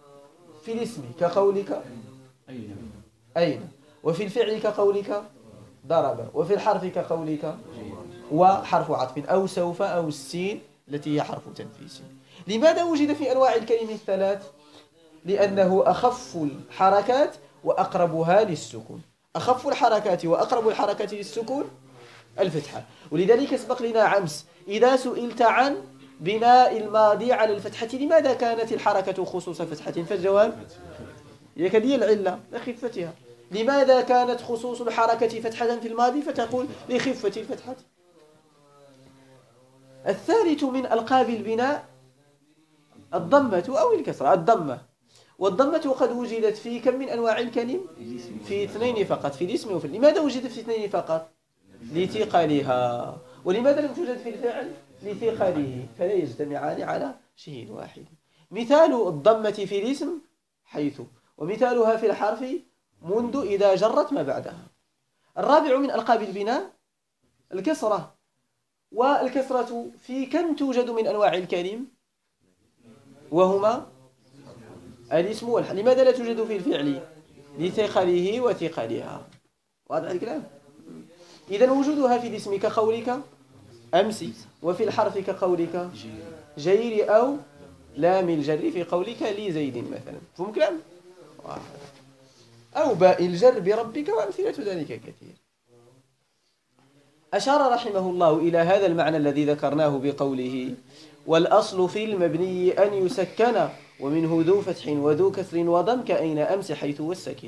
Speaker 1: أين، وفي الفعل كقولك ضرب، وفي الحرف كقولك وحرف عطف أو سوف أو السين التي هي حرف تنفيس. لماذا وجد في أنواع الكلمة الثلاث؟ لأنه أخف الحركات وأقربها للسكون. أخف الحركات وأقرب الحركات للسكون الفتحة. ولذلك سبق لنا أمس إذا سئلت عن بناء الماضي على الفتحة لماذا كانت الحركة خصوص فتحة؟ فالجواب هي العلة لخفتها. لماذا كانت خصوص الحركة فتحة في الماضي؟ فتقول لخفة الفتحة. الثالث من ألقاب البناء الضمة أو الكسرة. الضمة والضمة قد وجدت في كم من أنواع الكلم؟ في اثنين فقط، في الاسم وفي لماذا وجدت في اثنين فقط؟ لثقلها. ولماذا لم توجد في الفعل؟ لثقله، فلا يجتمعان على شيء واحد. مثال الضمة في الاسم حيث، ومثالها في الحرف منذ إذا جرت ما بعدها. الرابع من ألقاب البناء الكسرة، والكسرة في كم توجد من أنواع الكلم؟ وهما الاسم والحرف. لماذا لا توجد في الفعل؟ لثقله وثقلها. واضح الكلام؟ إذن وجودها في الاسم كقولك أمس، وفي الحرف كقولك جير، أو لام الجر في قولك لي زيد مثلا. فهم كلام؟ أو باء الجر بربك، وأمثلة ذلك كثير. أشار رحمه الله إلى هذا المعنى الذي ذكرناه بقوله والأصل في المبني أن يسكن ومنه ذو فتح وذو كسر وضم كأين أمس حيث والساكن.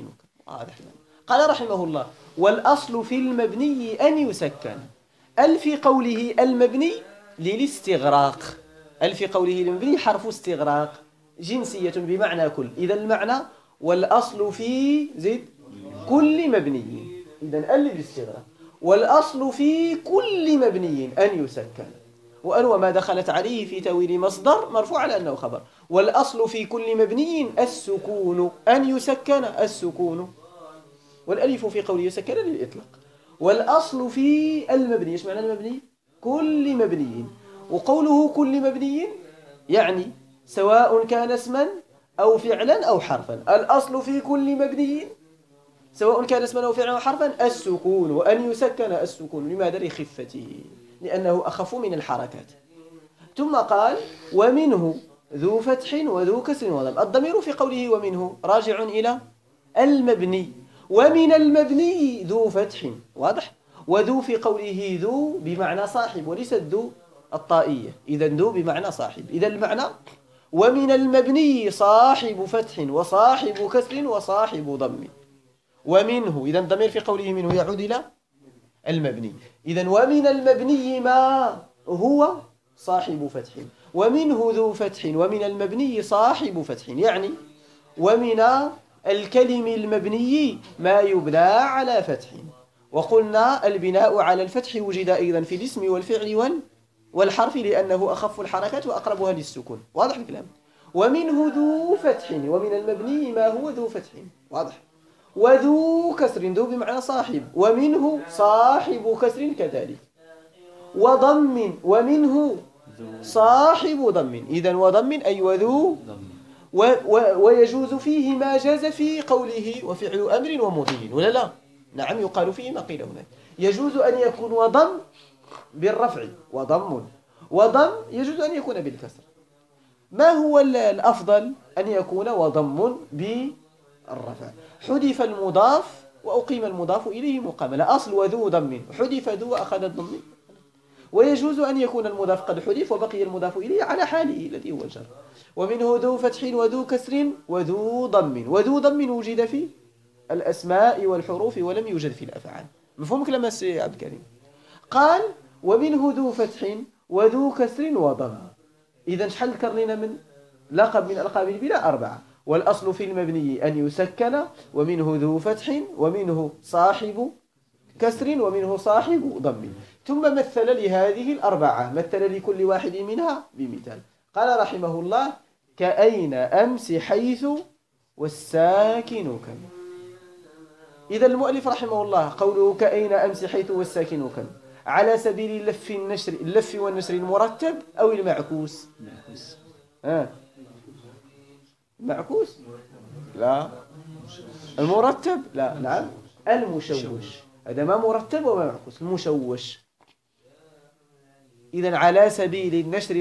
Speaker 1: قال رحمه الله والأصل في المبني أن يسكن. في قوله المبني للاستغراق، في قوله المبني حرف استغراق جنسية بمعنى كل. إذا المعنى والأصل في زد كل مبني، إذا للاستغراق. والأصل في كل مبني أن يسكن، وأنو ما دخلت عليه في تأويل مصدر مرفوع على أنه خبر. والأصل في كل مبني السكون، أن يسكن السكون، والألف في قوله يسكن للإطلاق. والأصل في المبني، إيش معنى المبني؟ كل مبني. وقوله كل مبني يعني سواء كان اسما أو فعلا أو حرفا. الأصل في كل مبني سواء كان اسما أو فعلا أو حرفا السكون، وأن يسكن السكون. لماذا؟ لخفته، لأنه أخف من الحركات. ثم قال ومنه ذو فتح وذو كسر وضم. الضمير في قوله ومنه راجع إلى المبني، ومن المبني ذو فتح، واضح؟ وذو في قوله ذو بمعنى صاحب، وليست ذو الطائية. إذا ذو بمعنى صاحب. إذا المعنى ومن المبني صاحب فتح وصاحب كسر وصاحب ضم. ومنه، إذا الضمير في قوله منه يعود إلى المبني. إذا ومن المبني ما هو صاحب فتح، ومنه ذو فتح، ومن المبني صاحب فتح. يعني ومن الكلم المبني ما يبنى على فتح. وقلنا البناء على الفتح وجد أيضا في الاسم والفعل والحرف، لأنه أخف الحركات وأقربها للسكون. واضح الكلام؟ ومنه ذو فتح، ومن المبني ما هو ذو فتح، واضح؟ وذو كسر، ذو بمعنى صاحب، ومنه صاحب كسر كذلك. وضم، ومنه صاحب ضم. إذن وضم أي وذو، ويجوز فيه ما جاز في قوله وفعل أمر ومضي، ولا لا؟ نعم، يقال فيه ما قيل هناك. يجوز أن يكون وضم بالرفع وضم، وضم يجوز أن يكون بالكسر. ما هو الأفضل؟ أن يكون وضم بالرفع. حذف المضاف وأقيم المضاف إليه مقاما. الأصل وذو ضم، حذف ذو وأخذ الضم. ويجوز أن يكون المضاف قد حذف وبقي المضاف إليه على حاله الذي هو الجر. ومنه ذو فتح وذو كسر وذو ضم. وذو ضم وجد في الأسماء والحروف ولم يوجد في الأفعال. مفهوم كلام السي عبد الكريم؟ قال ومنه ذو فتح وذو كسر وضم. إذا شحال ذكر لنا من لقب من ألقاب البناء؟ 4. والأصل في المبني أن يسكن، ومنه ذو فتح، ومنه صاحب كسر، ومنه صاحب ضم. ثم مثل لهذه 4، مثل لكل واحد منها بمثال. قال رحمه الله كأين أمس حيث والساكن كم. إذا المؤلف رحمه الله قوله كأين أمس حيث والساكن كم على سبيل اللف والنشر المرتب أو المعكوس؟ معكوس؟ لا. المرتب؟ لا. نعم، المشوش. هذا ما مرتب وما معكوس، المشوش. إذن على سبيل النشر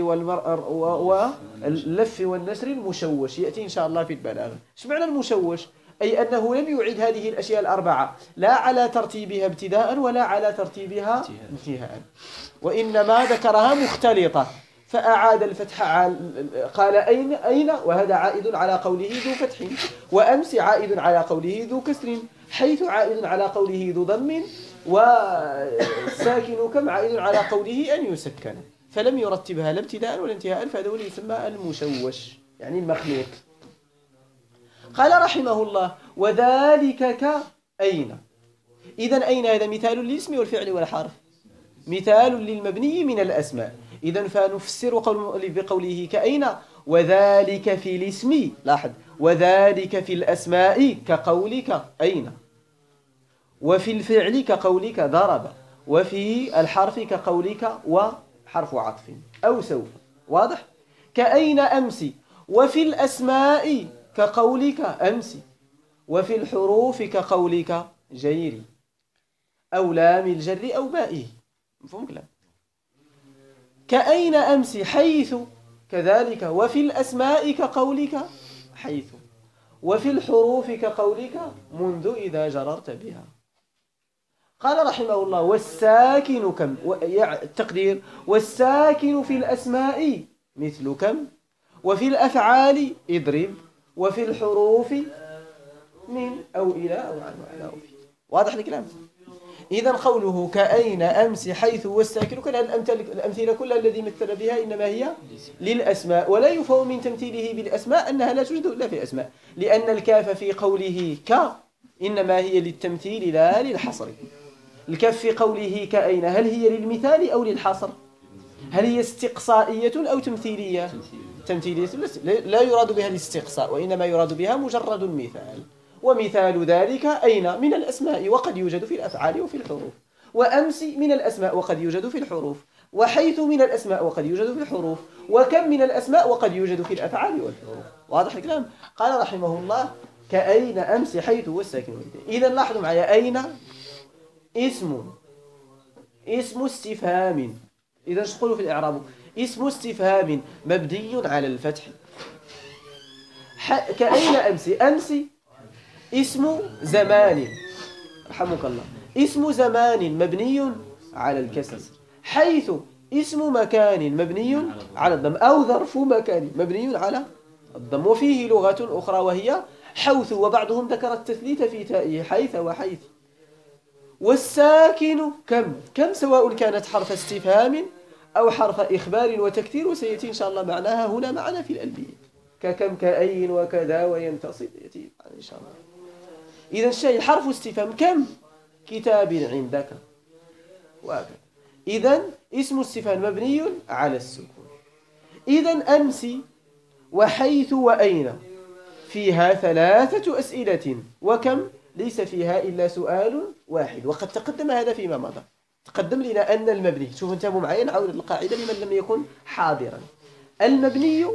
Speaker 1: واللف والنشر المشوش يأتي إن شاء الله في البلاغة. ايش معنى المشوش؟ أي أنه لم يعد هذه الأشياء 4 لا على ترتيبها ابتداء ولا على ترتيبها انتهاء، وإنما ذكرها مختلطة، فأعاد الفتح قال أين، وهذا عائد على قوله ذو فتح، وأمس عائد على قوله ذو كسر، حيث عائد على قوله ذو ضم، والساكن كم عائد على قوله أن يسكن، فلم يرتبها لا ابتداء ولا انتهاء، فهذا هو يسمى المشوش، يعني المخلوط. قال رحمه الله وذلك كأين. إذن أين هذا مثال للاسم والفعل والحرف، مثال للمبني من الأسماء. إذن فنفسر بقوله كأين وذلك في الاسم، لاحظ، وذلك في الأسماء كقولك أين، وفي الفعل كقولك ضرب، وفي الحرف كقولك وحرف عطف أو سوف. واضح؟ كأين أمس. وفي الأسماء كقولك أمس، وفي الحروف كقولك جيري أو لام الجر أو بائه. مفهوم كلام؟ كأين أمس حيث كذلك، وفي الأسماء كقولك حيث، وفي الحروف كقولك منذ إذا جررت بها. قال رحمه الله والساكن كم، التقدير والساكن في الأسماء مثل كم، وفي الأفعال اضرب، وفي الحروف من أو إلى أو عن وعلى أو في. واضح الكلام؟ إذا قوله كأين أمس حيث والساكن، كل الأمثلة كلها الذي مثل بها إنما هي للأسماء، ولا يفهم من تمثيله بالأسماء أنها لا توجد إلا في الأسماء، لأن الكاف في قوله ك إنما هي للتمثيل لا للحصر. الكاف في قوله كأين هل هي للمثال أو للحصر؟ هل هي استقصائية أو تمثيلية؟ تمثيلية، لا يراد بها الاستقصاء، وإنما يراد بها مجرد المثال. ومثال ذلك أين من الأسماء، وقد يوجد في الأفعال وفي الحروف. وأمس من الأسماء وقد يوجد في الحروف. وحيث من الأسماء وقد يوجد في الحروف. وكم من الأسماء وقد يوجد في الأفعال والحروف. واضح الكلام؟ قال رحمه الله كأين أمس حيث والساكن. إذا لاحظوا معي أين اسم استفهام. إذا نقول في الإعراب اسم استفهام مبني على الفتح. كأين أمس، أمس اسم زمان، رحمك الله، اسم زمان مبني على الكسر. حيث اسم مكان مبني على الضم، أو ظرف مكان مبني على الضم. وفيه لغة أخرى وهي حوث، وبعضهم ذكر التثليث في تائه حيث وحيث. والساكن كم سواء كانت حرف استفهام أو حرف إخبار وتكثير، وسيأتي إن شاء الله معناها هنا معنا في الألبية، ككم كأين وكذا وينتصب، يأتي إن شاء الله. إذا الشيء حرف استفهام كم كتاب عندك وهكذا. إذا اسم استفهام مبني على السكون. إذا أمس وحيث وأين فيها 3 أسئلة، وكم ليس فيها إلا سؤال واحد، وقد تقدم هذا فيما مضى. تقدم لنا أن المبني، شوفوا انتبهوا معي، نعود القاعدة لمن لم يكن حاضرا. المبني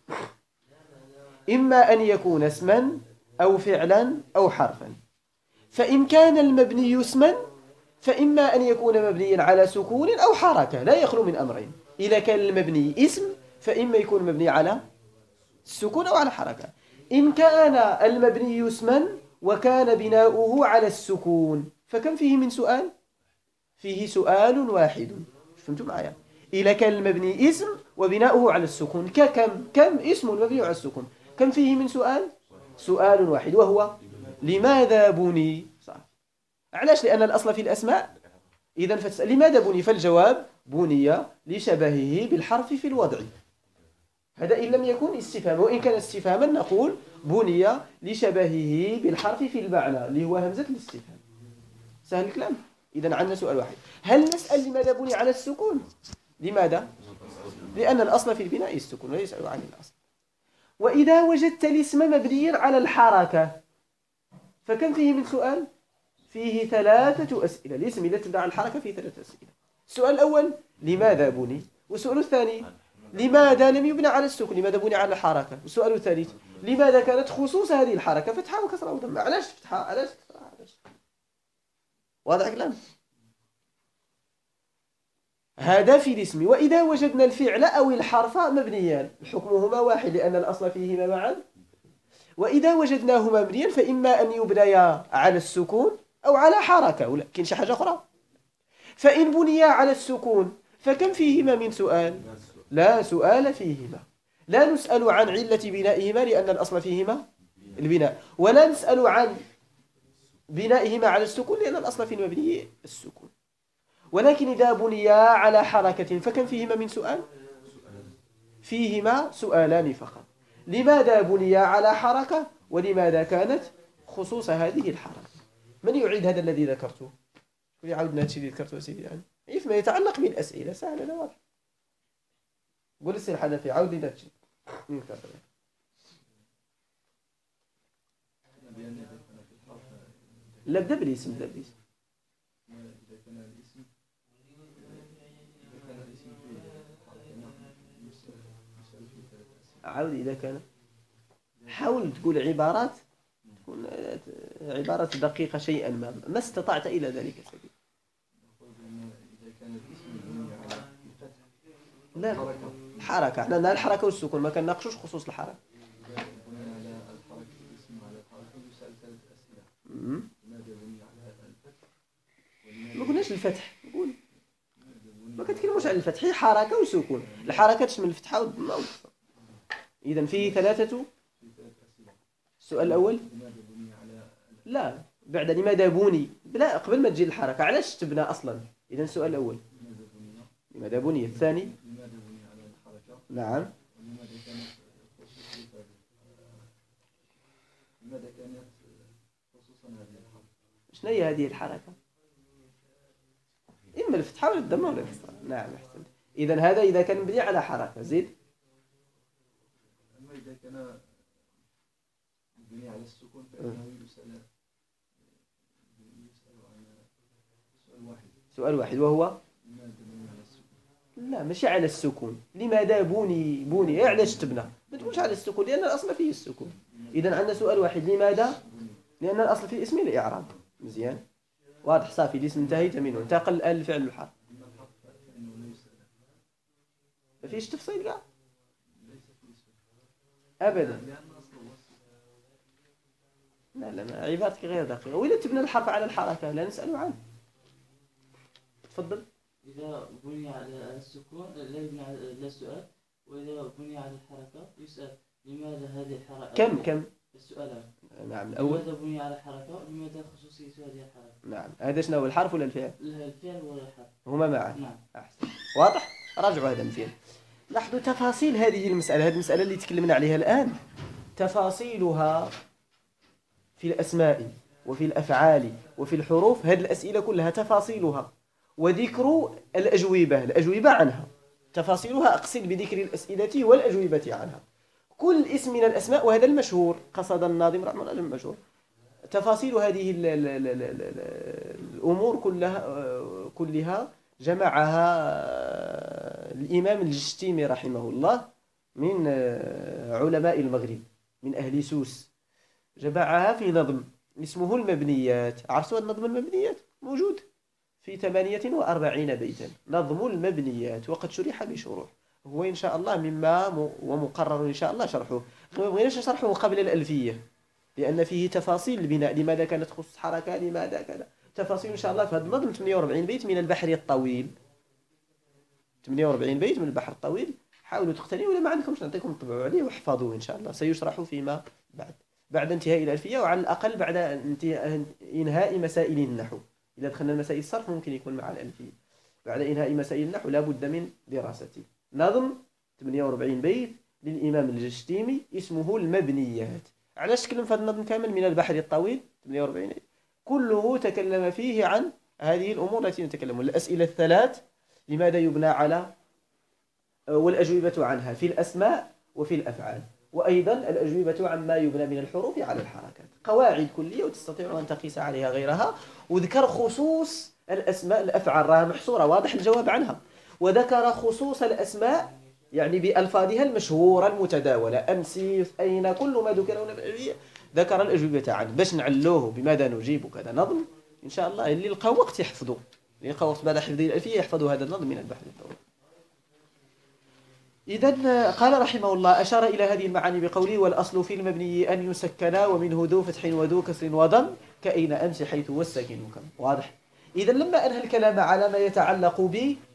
Speaker 1: إما أن يكون اسما أو فعلا أو حرفا. فإن كان المبني اسما فإما أن يكون مبنيا على سكون أو حركة، لا يخلو من أمرين. إذا كان المبني اسم فإما يكون مبني على السكون أو على حركة. إن كان المبني اسما وكان بناؤه على السكون فكم فيه من سؤال؟ فيه سؤال واحد. فهمتوا معايا؟ إذا كان المبني اسم وبناؤه على السكون كم اسم مبني على السكون، كم فيه من سؤال؟ سؤال واحد، وهو لماذا بني؟ صح. علاش؟ لأن الأصل في الأسماء. إذا فتسأل لماذا بني، فالجواب بني لشبهه بالحرف في الوضع. هذا إن لم يكن استفهام، وإن كان استفهاما نقول بني لشبهه بالحرف في المعنى اللي هو همزة الاستفهام. سهل الكلام؟ إذا عندنا سؤال واحد. هل نسأل لماذا بني على السكون؟ لماذا؟ لأن الأصل في البناء السكون، لا يسأل عن الأصل. وإذا وجدت الاسم مبنيا على الحركة فكم فيه من سؤال؟ فيه 3 أسئلة. الاسم إذا تبدأ على الحركة فيه 3 أسئلة. السؤال الأول لماذا بني؟ والسؤال الثاني لماذا لم يبنى على السكون، لماذا بني على الحركة؟ والسؤال الثالث لماذا كانت خصوص هذه الحركة فتحة وكسرة وضمة؟ علاش فتحة؟ علاش كسرة؟ علاش؟ واضح الكلام؟ هذا في الاسم. وإذا وجدنا الفعل أو الحرف مبنيان حكمهما واحد لأن الأصل فيهما معا. وإذا وجدناهما مبنيا فإما أن يبنيا على السكون أو على حركة، ولكن شي حاجة أخرى. فإن بنيا على السكون فكم فيهما من سؤال؟ لا سؤال فيهما. لا نسأل عن علة بنائهما لأن الأصل فيهما البناء، ولا نسأل عن بنائهما على السكون لأن الأصل في المبني السكون. ولكن إذا بنيا على حركة فكم فيهما من سؤال؟ فيهما سؤالان فقط. لماذا بنيا على حركة؟ ولماذا كانت خصوص هذه الحركة. من يعيد هذا الذي ذكرته؟ يعاودنا هذا الشيء اللي ذكرته سيدي يعني فيما يتعلق بالأسئلة سهلة واضح. قول السي الحنفي عاود لنا الشيء. لا ابدأ بالاسم عاود إذا كان حاول تقول عبارات تكون عبارات دقيقة شيئا ما استطعت إلى ذلك سبيل. لا الحركة احنا الحركة والسكون ما كنناقشوش خصوص الحركة. ما قلناش الفتح نقول ما كتكلموش على الفتح هي حركة وسكون. الحركة تشمل الفتحة والكسر. إذا فيه ثلاثة. السؤال الأول لا بعد لماذا بني لا قبل ما تجي الحركة علاش تبنى أصلا. إذا السؤال الأول لماذا بني. الثاني نعم
Speaker 4: لماذا كانت خصوصا هذه الحركة.
Speaker 1: شنو هي هذه الحركة؟ إما الفتحة ولا الضمة ولا الكسرة. نعم أحسنت. إذا هذا إذا كان مبني على حركة زيد.
Speaker 4: أما إذا كان مبني على السكون فإنه يسأل عن سؤال واحد
Speaker 1: وهو
Speaker 4: لماذا بني على السكون.
Speaker 1: لا ماشي على السكون. لماذا بني علاش تبنى ما تقولش على السكون لأن الأصل فيه السكون. إذا عندنا سؤال واحد لماذا لأن الأصل فيه اسم الإعراب. مزيان واضح صافي الاسم انتهيت منه انتقل الآن الفعل الحرف. ما فيش تفصيل كاع أبدا. لا عبارتك غير دقيقة. وإذا تبنى الحرف على الحركة لا نسأل عنه. تفضل.
Speaker 2: إذا بني على السكون لا يبنى على السؤال وإذا بني على الحركة يسأل لماذا هذه الحركة.
Speaker 1: كم
Speaker 2: السؤال
Speaker 1: نعم الأول
Speaker 2: لماذا بني على الحركة لماذا خصوصية هذه الحركة.
Speaker 1: نعم هذا شنو الحرف ولا الفعل؟
Speaker 2: الفعل ولا الحرف
Speaker 1: هما معا.
Speaker 2: نعم
Speaker 1: أحسن واضح. راجعوا هذا مزيان. لاحظوا تفاصيل هذه المسألة. هذه المسألة اللي تكلمنا عليها الآن تفاصيلها في الأسماء وفي الأفعال وفي الحروف. هذه الأسئلة كلها تفاصيلها وذكر الأجوبة عنها. تفاصيلها أقصد بذكر الأسئلة والأجوبة عنها. كل اسم من الأسماء وهذا المشهور قصد الناظم رحمه الله المشهور. تفاصيل هذه الأمور كلها جمعها الإمام الجشتيمي رحمه الله من علماء المغرب من أهل سوس. جمعها في نظم اسمه المبنيات. عرفتوا النظم المبنيات موجود في 48 بيتا. نظم المبنيات وقد شرح بشروح. هو إن شاء الله مما ومقرر إن شاء الله شرحه. ما بغيناش نشرحه قبل الألفية لأن فيه تفاصيل البناء. لماذا كانت خصوص حركة لماذا كذا تفاصيل إن شاء الله في هذا النظم. 48 بيت من البحر الطويل. 48 بيت من البحر الطويل. حاولوا تقتنعوا ولا ما عندكمش نعطيكم طبعوا عليه واحفظوه إن شاء الله. سيشرح فيما بعد انتهاء الألفية وعلى الأقل بعد إنهاء مسائل النحو. إذا دخلنا مسائل الصرف ممكن يكون مع الألفية. بعد إنهاء مسائل النحو لا بد من دراسته. نظم 48 بيت للإمام الجشتيمي اسمه المبنيات. علاش تكلم في هذا النظم كامل من البحر الطويل 48 كله تكلم فيه عن هذه الأمور التي نتكلم. الأسئلة الثلاث لماذا يبنى على والأجوبة عنها في الأسماء وفي الأفعال وأيضا الأجوبة عما يبنى من الحروف على الحركات. قواعد كلية وتستطيع أن تقيس عليها غيرها. وذكر خصوص الأسماء الأفعال راها محصورة واضح الجواب عنها. وذكر خصوص الأسماء يعني بألفاظها المشهورة المتداولة أمسي أين كل ما ذكر هنا ذكر الأجوبة عنه باش نعلوه بماذا نجيب كذا نظم. إن شاء الله اللي لقى وقت يحفظوا اللي لقى وقت بعد حفظ الألفية يحفظوا هذا النظم من البحر الطويل. إذن قال رحمه الله أشار إلى هذه المعاني بقوله والأصل في المبني أن يسكنا ومنه ذو فتح وذو كسر وضم كأين أمس حيث والساكن كم. واضح. إذن لما أنهى الكلام على ما يتعلق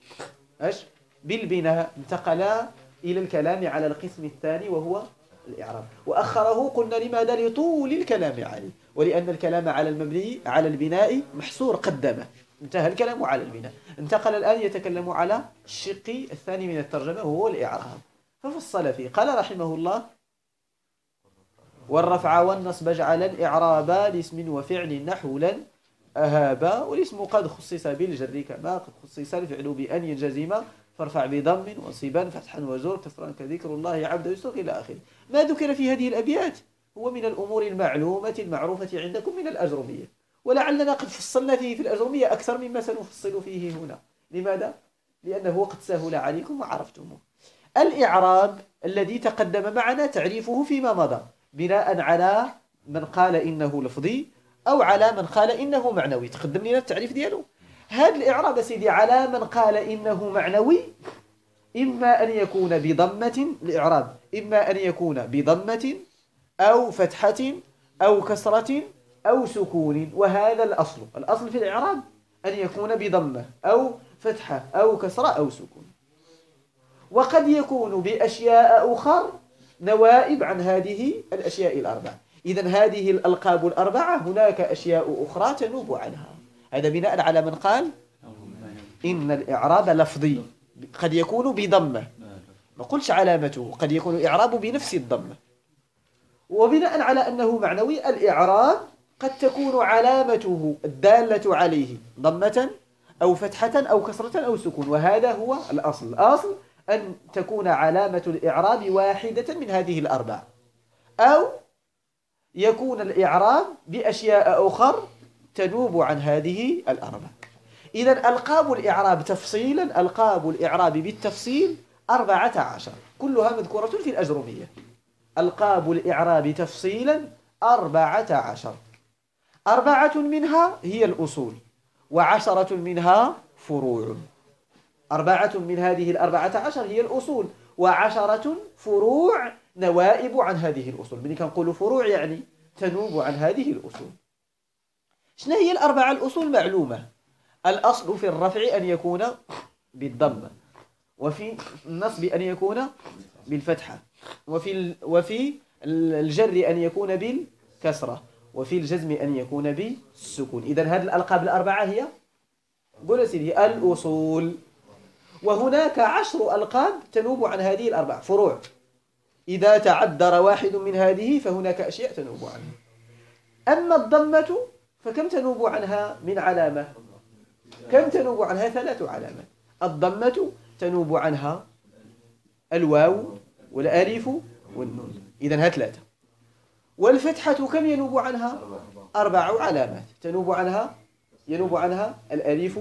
Speaker 1: بالبناء انتقل إلى الكلام على القسم الثاني وهو الإعراب. وأخره قلنا لماذا لطول الكلام عليه ولأن الكلام على المبني على البناء محصور قدمه. انتهى الكلام على البناء. انتقل الآن يتكلم على الشق الثاني من الترجمة وهو الإعراب. ففصل فيه قال رحمه الله
Speaker 5: والرفع والنصب اجعل إعراب لاسم وفعل نحو لن أهابا، والاسم قد خصص بالجر كما قد خصص الفعل بأن ينجزم فارفع بضم وصبا فتحا وزر كسرا كذكر الله عبد يسر إلى آخره. ما ذكر في هذه الأبيات هو من الأمور المعلومة المعروفة عندكم من الأجرمية، ولعلنا قد فصلنا فيه في الأجرمية أكثر مما سنفصل فيه هنا. لماذا؟ لأنه قد سهل عليكم وعرفتموه. الإعراب الذي تقدم معنا تعريفه فيما مضى بناء على من قال إنه لفظي أو على من قال إنه معنوي. تقدم لنا التعريف دياله. هذا الإعراب سيدي على من قال إنه معنوي إما أن يكون بضمة الإعراب، إما أن يكون بضمة أو فتحة أو كسرة أو سكون، وهذا الأصل في الإعراب أن يكون بضمة أو فتحة أو كسرة أو سكون، وقد يكون بأشياء أخرى نوائب عن هذه الأشياء الأربعة. إذن هذه الألقاب الأربعة هناك أشياء أخرى تنوب عنها. هذا بناء على من قال إن الإعراب لفظي قد يكون بضمة، ما قلش علامته، قد يكون الإعراب بنفس الضمة. وبناء على أنه معنوي الإعراب قد تكون علامته الدالة عليه ضمة أو فتحة أو كسرة أو سكون، وهذا هو الأصل أن تكون علامة الإعراب واحدة من هذه الأربع، أو يكون الإعراب بأشياء أخرى تنوب عن هذه الأربع. إذن ألقاب الإعراب تفصيلا، ألقاب الإعراب بالتفصيل 14 كلها مذكورة في الأجرمية. ألقاب الإعراب تفصيلا 14، 4 منها هي الأصول و10 منها فروع. 4 من هذه 14 هي الأصول و10 فروع نوائب عن هذه الأصول. من كنقول فروع يعني تنوب عن هذه الأصول. شنو هي الأربعة الأصول؟ معلومة. الأصل في الرفع أن يكون بالضمة، وفي النصب أن يكون بالفتحة، وفي الجر أن يكون بالكسرة، وفي الجزم أن يكون بالسكون. إذن هذه الألقاب الأربعة هي قول سيدي الأصول. وهناك 10 ألقاب تنوب عن هذه الأربع فروع. إذا تعذر واحد من هذه فهناك أشياء تنوب عنها. أما الضمة فكم تنوب عنها من علامة؟ كم تنوب عنها؟ 3 علامات. الضمة تنوب عنها الواو والألف والنون، إذن ها 3. والفتحة كم ينوب عنها؟ 4 علامات ينوب عنها الألف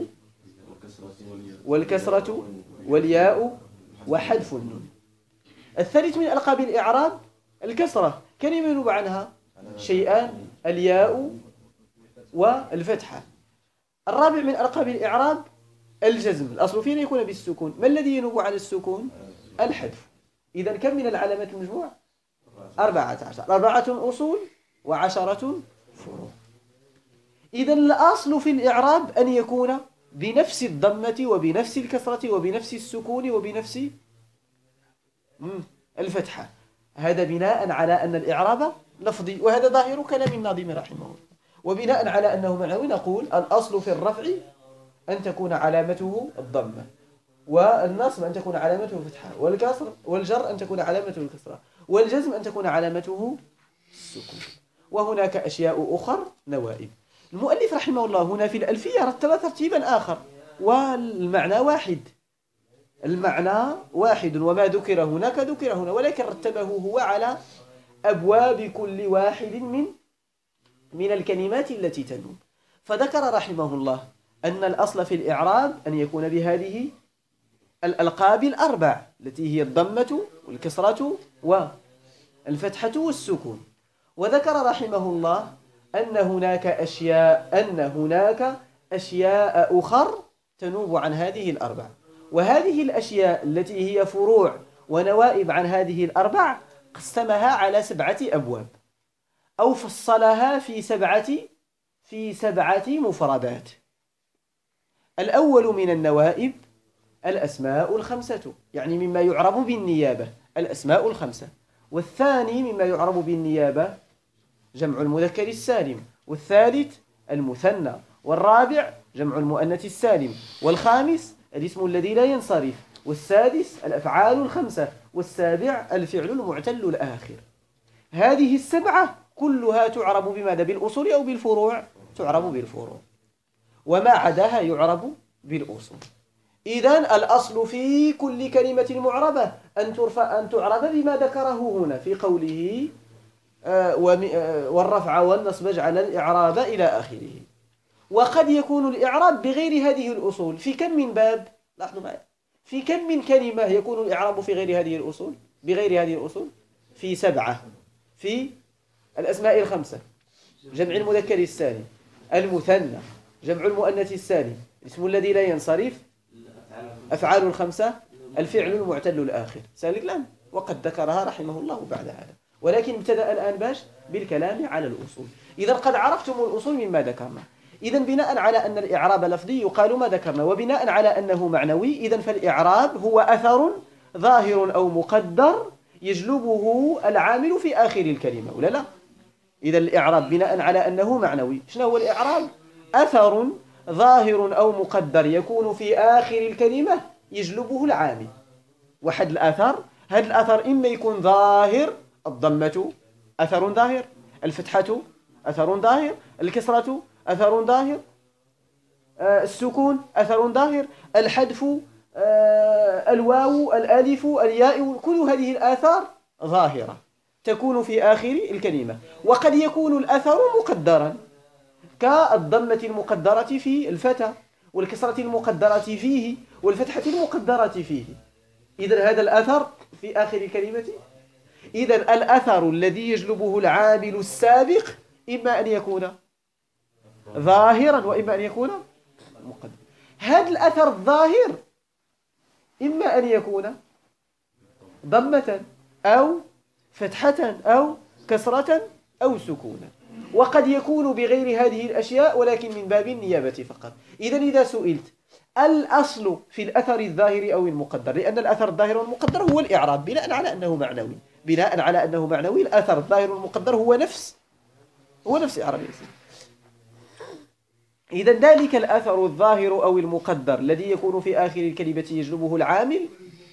Speaker 5: والكسرة والياء وحذف النون. الثالث من ألقاب الإعراب الكسرة، كم ينوب عنها؟ شيئان، الياء والفتحة. الرابع من ألقاب الإعراب الجزم، الأصل فيه يكون بالسكون. ما الذي ينوب عن السكون؟ الحذف. إذن كم من العلامات المجموع؟ 14، 4 أصول و10 فروع. إذن الأصل في الإعراب أن يكون بنفس الضمة وبنفس الكسرة وبنفس السكون وبنفس الفتحة. هذا بناء على أن الإعراب لفظي، وهذا ظاهر كلام الناظم رحمه الله. وبناء على أنه معنوي نقول الأصل في الرفع أن تكون علامته الضمة، والنصب أن تكون علامته الفتحة، والكسر والجر أن تكون علامته الكسرة، والجزم أن تكون علامته السكون. وهناك أشياء أخرى نوائب. المؤلف رحمه الله هنا في الألفية رتب ترتيبا آخر، والمعنى واحد. المعنى واحد، وما ذكر هناك ذكر هنا، ولكن رتبه هو على أبواب كل واحد من الكلمات التي تنوب. فذكر رحمه الله أن الأصل في الإعراب أن يكون بهذه الألقاب الأربع التي هي الضمة والكسرة والفتحة والسكون. وذكر رحمه الله أن هناك أشياء أخرى تنوب عن هذه الأربع، وهذه الأشياء التي هي فروع ونوائب عن هذه الأربع قسمها على 7 أبواب، أو فصلها في سبعة مفردات. الأول من النوائب الأسماء الخمسة، يعني مما يعرب بالنيابة الأسماء الخمسة. والثاني مما يعرب بالنيابة جمع المذكر السالم، والثالث المثنى، والرابع جمع المؤنث السالم، والخامس الاسم الذي لا ينصرف، والسادس الأفعال الخمسة، والسابع الفعل المعتل الآخر. هذه السبعة كلها تعرب بماذا؟ بالأصول أو بالفروع؟ تعرب بالفروع، وما عداها يعرب بالأصول. إذن الأصل في كل كلمة معربة أن تعرب بما ذكره هنا في قوله والرفع والنصب اجعل الإعراب إلى آخره. وقد يكون الإعراب بغير هذه الأصول في كم من باب؟ لاحظوا معي، في كم من كلمة يكون الإعراب في غير هذه الأصول؟ بغير هذه الأصول في 7. في الأسماء الخمسة، جمع المذكر السالم، المثنى، جمع المؤنث السالم، الاسم الذي لا ينصرف، أفعال الخمسة، الفعل المعتل الآخر. سهل الكلام، وقد ذكرها رحمه الله بعد هذا، ولكن ابتدأ الآن باش بالكلام على الأصول. إذا قد عرفتم الأصول مما ذكرنا، إذا بناء على أن الإعراب لفظي يقال ما ذكرنا، وبناء على أنه معنوي، إذا فالإعراب هو أثر ظاهر أو مقدر يجلبه العامل في آخر الكلمة، ولا لا؟ إذا الإعراب بناء على أنه معنوي، شنو هو الإعراب؟ أثر ظاهر أو مقدر يكون في آخر الكلمة يجلبه العامل. وحد الأثر، هذا الأثر إما يكون ظاهر، الضمة أثر ظاهر، الفتحة أثر ظاهر، الكسرة أثر ظاهر، السكون أثر ظاهر، الحذف، الواو، الألف، الياء، كل هذه الآثار ظاهرة تكون في آخر الكلمة. وقد يكون الأثر مقدرا كالضمة المقدرة في الفتى، والكسرة المقدرة فيه، والفتحة المقدرة فيه. إذن هذا الأثر في آخر الكلمة. إذن الأثر الذي يجلبه العامل السابق إما أن يكون ظاهرا وإما أن يكون مقدرا. هذا الأثر الظاهر إما أن يكون ضمة أو فتحة أو كسرة أو سكونا، وقد يكون بغير هذه الأشياء ولكن من باب النيابة فقط. إذن إذا سئلت الأصل في الأثر الظاهر أو المقدر، لأن الأثر الظاهر والمقدر هو الإعراب بناء على أنه معنوي، بناء على أنه معنوي الأثر الظاهر والمقدر هو نفس إعراب الاسم. إذن ذلك الأثر الظاهر أو المقدر الذي يكون في آخر الكلمة يجلبه العامل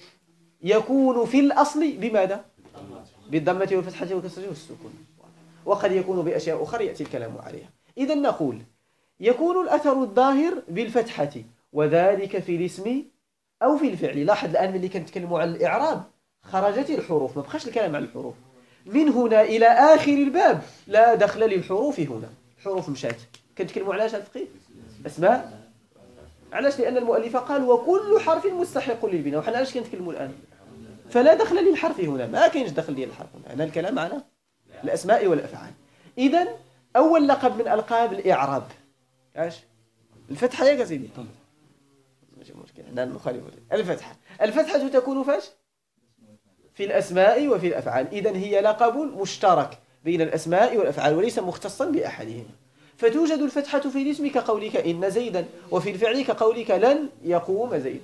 Speaker 5: يكون في الأصل بماذا؟ بالضمة والفتحة والكسرة والسكون، وقد يكون بأشياء أخرى يأتي الكلام عليها. إذن نقول يكون الأثر الظاهر بالفتحة، وذلك في الاسم أو في الفعل. لاحظ الآن ملي كنتكلموا عن الإعراب خرجت الحروف، ما بقاش الكلام عن الحروف. من هنا إلى آخر الباب لا دخل للحروف هنا، الحروف مشات. كنتكلموا علاش الفقيه؟ أسماء. علاش؟ لأن المؤلف قال وكل حرف مستحق للبناء، وحنا علاش كنتكلموا الآن؟ فلا دخل للحرف هنا، ما كاينش دخل ديال الحرف هنا، أنا الكلام على الأسماء والأفعال. إذن أول لقب من ألقاب الإعراب ايش؟ الفتحة يا سيدي، ماشي مشكلة، عندنا المخالف. الفتحة تكون فاش؟ في الأسماء وفي الأفعال. إذن هي لقب مشترك بين الأسماء والأفعال وليس مختصا بأحدهما. فتوجد الفتحة في الاسم كقولك إن زيدا، وفي الفعل كقولك لن يقوم زيد.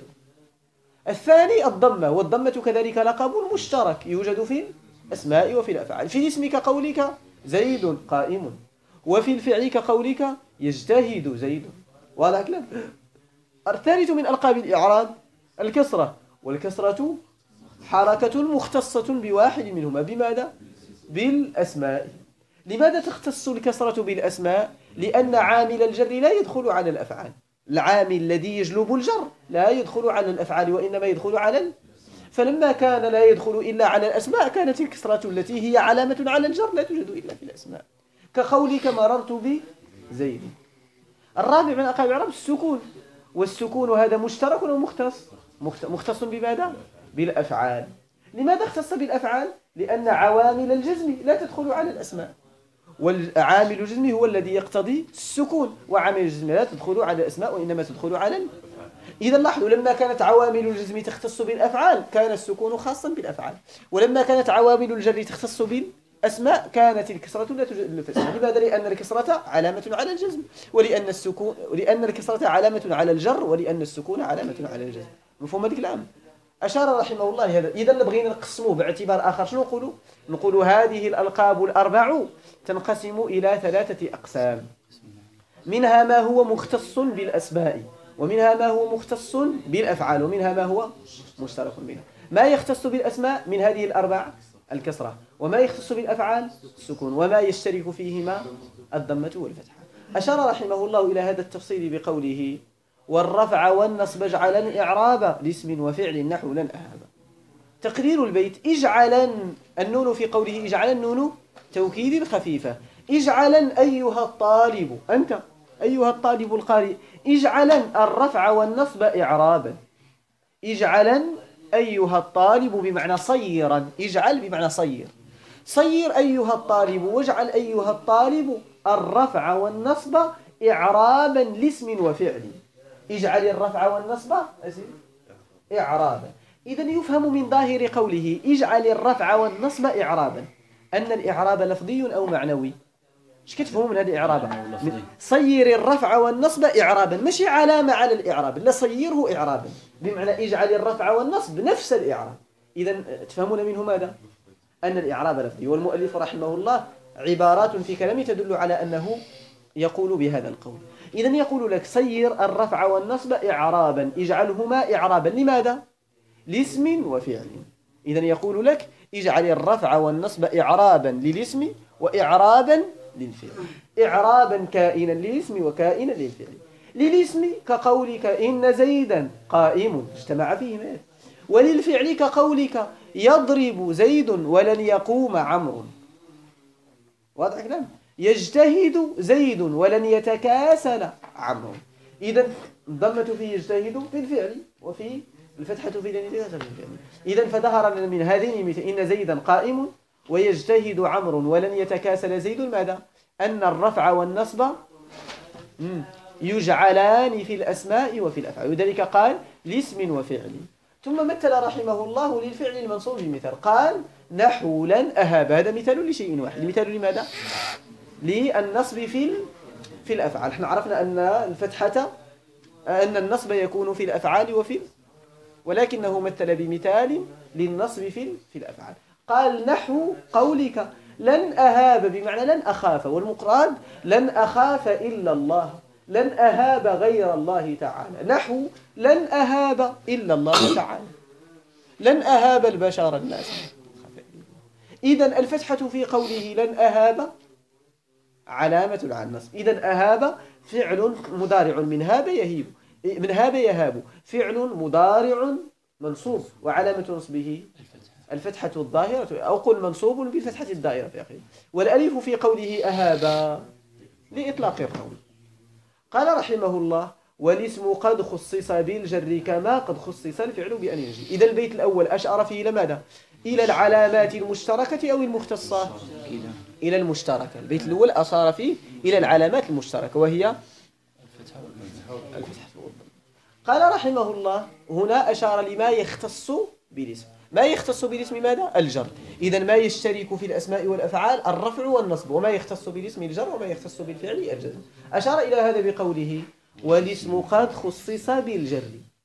Speaker 5: الثاني الضمة، والضمة كذلك لقب مشترك يوجد في الأسماء وفي الأفعال. في الاسم كقولك زيد قائم، وفي الفعل كقولك يجتهد زيد. واضح الكلام؟ الثالث من ألقاب الإعراب الكسرة، والكسرة حركة مختصة بواحد منهما. بماذا؟ بالأسماء. لماذا تختص الكسرة بالأسماء؟ لأن عامل الجر لا يدخل على الأفعال. العامل الذي يجلب الجر لا يدخل على الأفعال وإنما يدخل على فلما كان لا يدخل إلا على الأسماء كانت الكسرة التي هي علامة على الجر لا توجد إلا في الأسماء، كقولك مررت بزيد. الرابع من ألقاب الإعراب السكون، والسكون هذا مشترك أو مختص؟ مختص بماذا؟ بالأفعال. لماذا اختص بالأفعال؟ لأن عوامل الجزم لا تدخل على الأسماء، والعامل الجزم هو الذي يقتضي السكون، وعامل الجزم لا تدخل على الأسماء وإنما تدخل على إذا لاحظوا لما كانت عوامل الجزم تختص بالأفعال كان السكون خاصا بالأفعال، ولما كانت عوامل الجر تختص بالأسماء كانت الكسرة لا توجد في الأسماء. لماذا؟ لأن الكسرة علامة على الجزم، ولأن الكسرة علامة على الجر، ولأن السكون علامة على الجزم. مفهوم هذا الكلام؟ أشار رحمه الله هذا. إذا بغينا نقسموه باعتبار آخر شنو نقولوا؟ نقولوا هذه الألقاب الأربع تنقسم إلى 3 أقسام، منها ما هو مختص بالأسماء، ومنها ما هو مختص بالأفعال، ومنها ما هو مشترك منها. ما يختص بالأسماء من هذه الأربع الكسرة، وما يختص بالأفعال السكون، وما يشترك فيهما الضمة والفتحة. أشار رحمه الله إلى هذا التفصيل بقوله والرفع والنصب اجعلا إعرابا لاسم وفعل نحو لن أهابا. تقرير البيت اجعلا، النون في قوله اجعلا نون توكيد خفيفة. اجعلا أيها الطالب، أنت أيها الطالب القارئ، اجعلا الرفع والنصب إعرابا. اجعلا أيها الطالب بمعنى صيرا، اجعل بمعنى صير، صير أيها الطالب واجعل أيها الطالب الرفع والنصب إعرابا لاسم وفعل. اجعل الرفع والنصب إعرابا. إذن يفهم من ظاهر قوله اجعل الرفع والنصب إعرابا أن الإعراب لفظي أو معنوي. ايش كتفهموا من هذا الإعراب؟ صير الرفع والنصب إعرابا، ماشي علامة على الإعراب، لا صيره إعرابا بمعنى اجعل الرفع والنصب نفس الإعراب. إذن تفهمون منه ماذا؟ أن الإعراب لفظي. والمؤلف رحمه الله عبارات في كلامه تدل على أنه يقول بهذا القول. إذن يقول لك صير الرفع والنصب إعرابا، اجعلهما إعرابا لماذا؟ لاسم وفعل. إذن يقول لك اجعل الرفع والنصب إعرابا للاسم وإعرابا للفعل، إعرابا كائنا للاسم وكائنا للفعل. للاسم كقولك إن زيدا قائم اجتمع فيه مال، وللفعل كقولك يضرب زيد ولن يقوم عمرو. واضح كلام؟ يجتهد زيد ولن يتكاسل عمرو. إذن الضمة في يجتهد في الفعل وفي الفتحة في لن يتكاسل في الفعل. إذن فظهر من هذين المثال إن زيدا قائم ويجتهد عمرو ولن يتكاسل زيد ماذا؟ أن الرفع والنصب يجعلان في الأسماء وفي الأفعال، وذلك قال لاسم وفعل. ثم مثل رحمه الله للفعل المنصوب بمثال، قال نحو لن أهاب. هذا مثال لشيء واحد. مثال لماذا؟ للنصب في الأفعال. احنا عرفنا أن الفتحة أن النصب يكون في الأفعال ولكنه مثل بمثال للنصب في الأفعال. قال نحو قولك لن أهاب بمعنى لن أخاف، والمقراد لن أخاف إلا الله، لن أهاب غير الله تعالى. نحو لن أهاب إلا الله تعالى، لن أهاب البشر الناس. إذن الفتحة في قوله لن أهاب علامة على النصب. إذن أهاب فعل مضارع من هاب يهيب، من هاب يهاب، فعل مضارع منصوب وعلامة نصبه الفتحة الظاهرة، أو قل منصوب بالفتحة الدائرة في آخره. والألف في قوله أهاب لإطلاق القول. قال رحمه الله والاسم قد خصص بالجر كما قد خصص الفعل بأن يجي. إذا البيت الأول أشار فيه إلى ماذا؟ إلى العلامات المشتركة أو المختصة؟ إلى المشتركة. البيت الأول أشار فيه إلى العلامات المشتركة وهي الفتحة والضم. قال رحمه الله هنا أشار لما يختص بالاسم. ما يختص بالاسم ماذا؟ الجر. إذا ما يشترك في الأسماء والأفعال الرفع والنصب، وما يختص بالاسم الجر، وما يختص بالفعل الجزم. أشار إلى هذا بقوله والاسم قد خصص بالجر.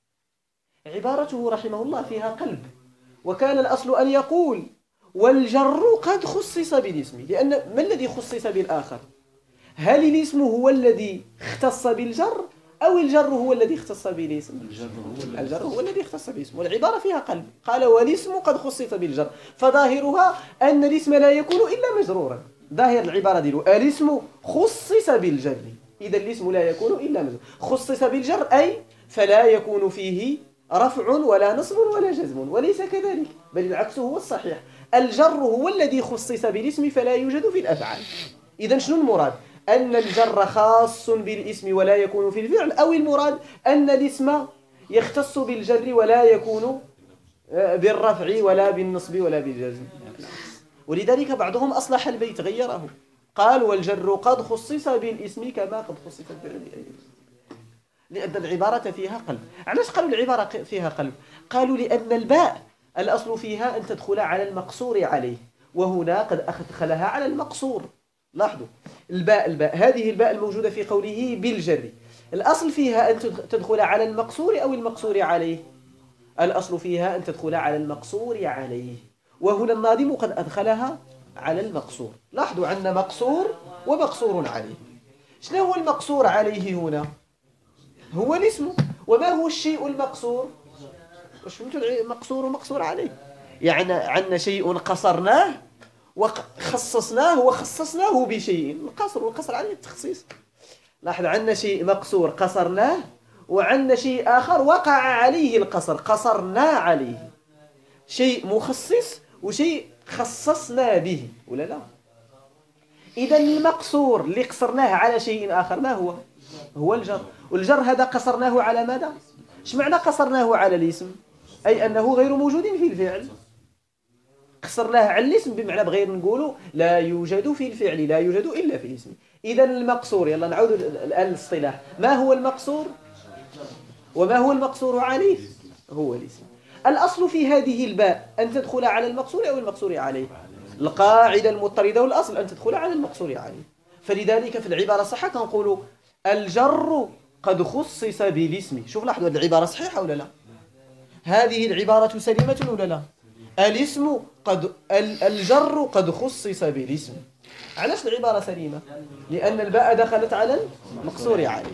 Speaker 5: عبارته رحمه الله فيها قلب، وكان الأصل أن يقول والجر قد خصص بالاسم، لأن ما الذي خصص بالآخر؟ هل الاسم هو الذي اختص بالجر أو الجر هو الذي اختص بالاسم؟ الجر هو الذي اختص بالاسم، والعبارة فيها قلب. قال والاسم قد خصص بالجر، فظاهرها أن الاسم لا يكون إلا مجرورا. ظاهر العبارة دي الاسم خصص بالجر، إذا الاسم لا يكون إلا مجرورا. خصص بالجر أي فلا يكون فيه رفع ولا نصب ولا جزم، وليس كذلك، بل العكس هو الصحيح. الجر هو الذي خصص بالاسم فلا يوجد في الأفعال. إذا شنو المراد؟ أن الجر خاص بالاسم ولا يكون في الفعل، أو المراد أن الاسم يختص بالجر ولا يكون بالرفع ولا بالنصب ولا بالجزم. ولذلك بعضهم أصلح البيت غيره، قال والجر قد خصص بالاسم كما قد خصص الفعل، لأن العبارة فيها قلب. علاش قالوا العبارة فيها قلب؟ قالوا لأن الباء الأصل فيها أن تدخل على المقصور عليه، وهنا قد أدخلها على المقصور. لاحظوا الباء هذه الباء الموجودة في قوله بالجر، الأصل فيها أن تدخل على المقصور أو المقصور عليه. الأصل فيها أن تدخل على المقصور عليه، وهنا الناظم قد أدخلها على المقصور. لاحظوا عندنا مقصور ومقصور عليه. شنو هو المقصور عليه هنا؟ هو الاسم. وما هو الشيء المقصور؟ واش فهمتوا مقصور ومقصور عليه؟ يعني عندنا شيء قصرناه وخصصناه وخصصناه بشيء. القصر والقصر يعني التخصيص. لاحظ عندنا شيء مقصور قصرناه، وعندنا شيء آخر وقع عليه القصر قصرنا عليه. شيء مخصص وشيء خصصنا به، ولا لا؟ إذا المقصور اللي قصرناه على شيء آخر ما هو؟ هو الجر. والجر هذا قصرناه على ماذا؟ ايش معنى قصرناه على الاسم؟ أي أنه غير موجود في الفعل. قصرناه على الاسم بمعنى بغير نقوله لا يوجد في الفعل، لا يوجد إلا في الاسم. إذا المقصور، يلا نعود الآن للاصطلاح. ما هو المقصور؟ وما هو المقصور عليه؟ هو الاسم. الأصل في هذه الباء أن تدخل على المقصور أو المقصور عليه. القاعدة المضطردة والأصل أن تدخل على المقصور عليه. فلذلك في العبارة الصحيحة كنقولوا الجر قد خصص بالاسم. شوف لاحظوا هذه العبارة صحيحة ولا لا؟ هذه العبارة سليمة ولا لا؟ الجر قد خصص بالاسم. علاش العبارة سليمة؟ لأن الباء دخلت على المقصور عليه.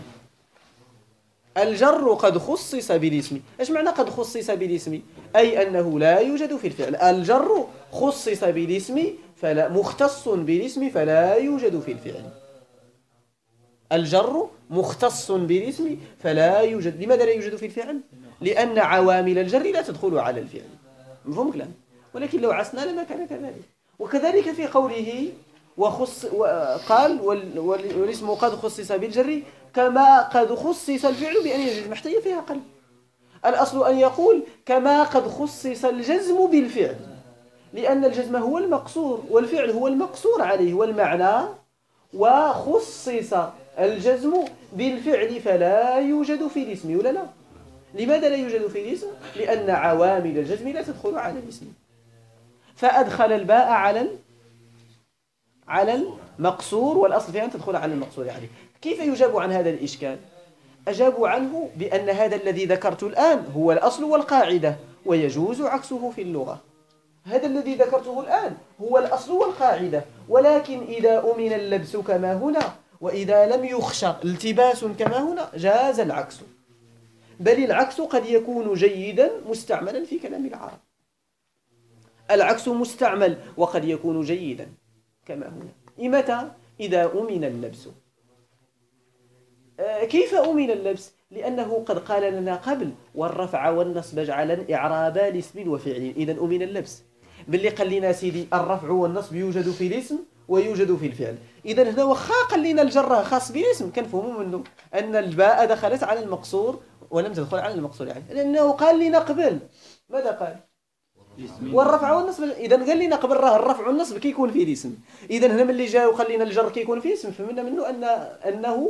Speaker 5: الجر قد خصص بالاسم. ايش معنى قد خصص بالاسم؟ أي أنه لا يوجد في الفعل. الجر خصص بالاسم فلا مختص بالاسم فلا يوجد في الفعل. الجر مختص بالاسم فلا يوجد. لماذا لا يوجد في الفعل؟ لأن عوامل الجر لا تدخل على الفعل. مفهوم كلام؟ ولكن لو عسنا لما كان كذلك. وكذلك في قوله قال والاسم قد خصص بالجر كما قد خصص الفعل بأن يجزم. محتاج فيها قلب. الأصل أن يقول كما قد خصص الجزم بالفعل، لأن الجزم هو المقصور والفعل هو المقصور عليه والمعنى. وخصص الجزم بالفعل فلا يوجد في الاسم، ولا لا؟ لماذا لا يوجد في الاسم؟ لأن عوامل الجزم لا تدخل على الاسم. فأدخل الباء على المقصور، والأصل فيها أن تدخل على المقصور عليه. كيف يجاب عن هذا الإشكال؟ أجابوا عنه بأن هذا الذي ذكرت الآن هو الأصل والقاعدة، ويجوز عكسه في اللغة. هذا الذي ذكرته الآن هو الأصل والقاعدة، ولكن إذا أمن اللبس كما هنا وإذا لم يخشى التباس كما هنا جاز العكس. بل العكس قد يكون جيدا مستعملا في كلام العرب. العكس مستعمل وقد يكون جيدا كما هنا. متى؟ إذا أمن اللبس. كيف أمن اللبس؟ لأنه قد قال لنا قبل والرفع والنصب جعلا إعرابا لاسم وفعل. إذا أمن اللبس باللي قال لنا سيدي الرفع والنصب يوجد في الاسم ويوجد في الفعل. إذا هنا وخا قال لنا الجر خاص بالاسم كنفهموا منه أن الباء دخلت على المقصور ولم تدخل على المقصور عليه، لأنه قال لنا قبل ماذا قال؟ والرفع والنصب. إذا قال لنا قبل راه الرفع والنصب كيكون في الاسم. إذا هنا ملي جاء وقال لنا الجر كيكون في الاسم فهمنا منه أنه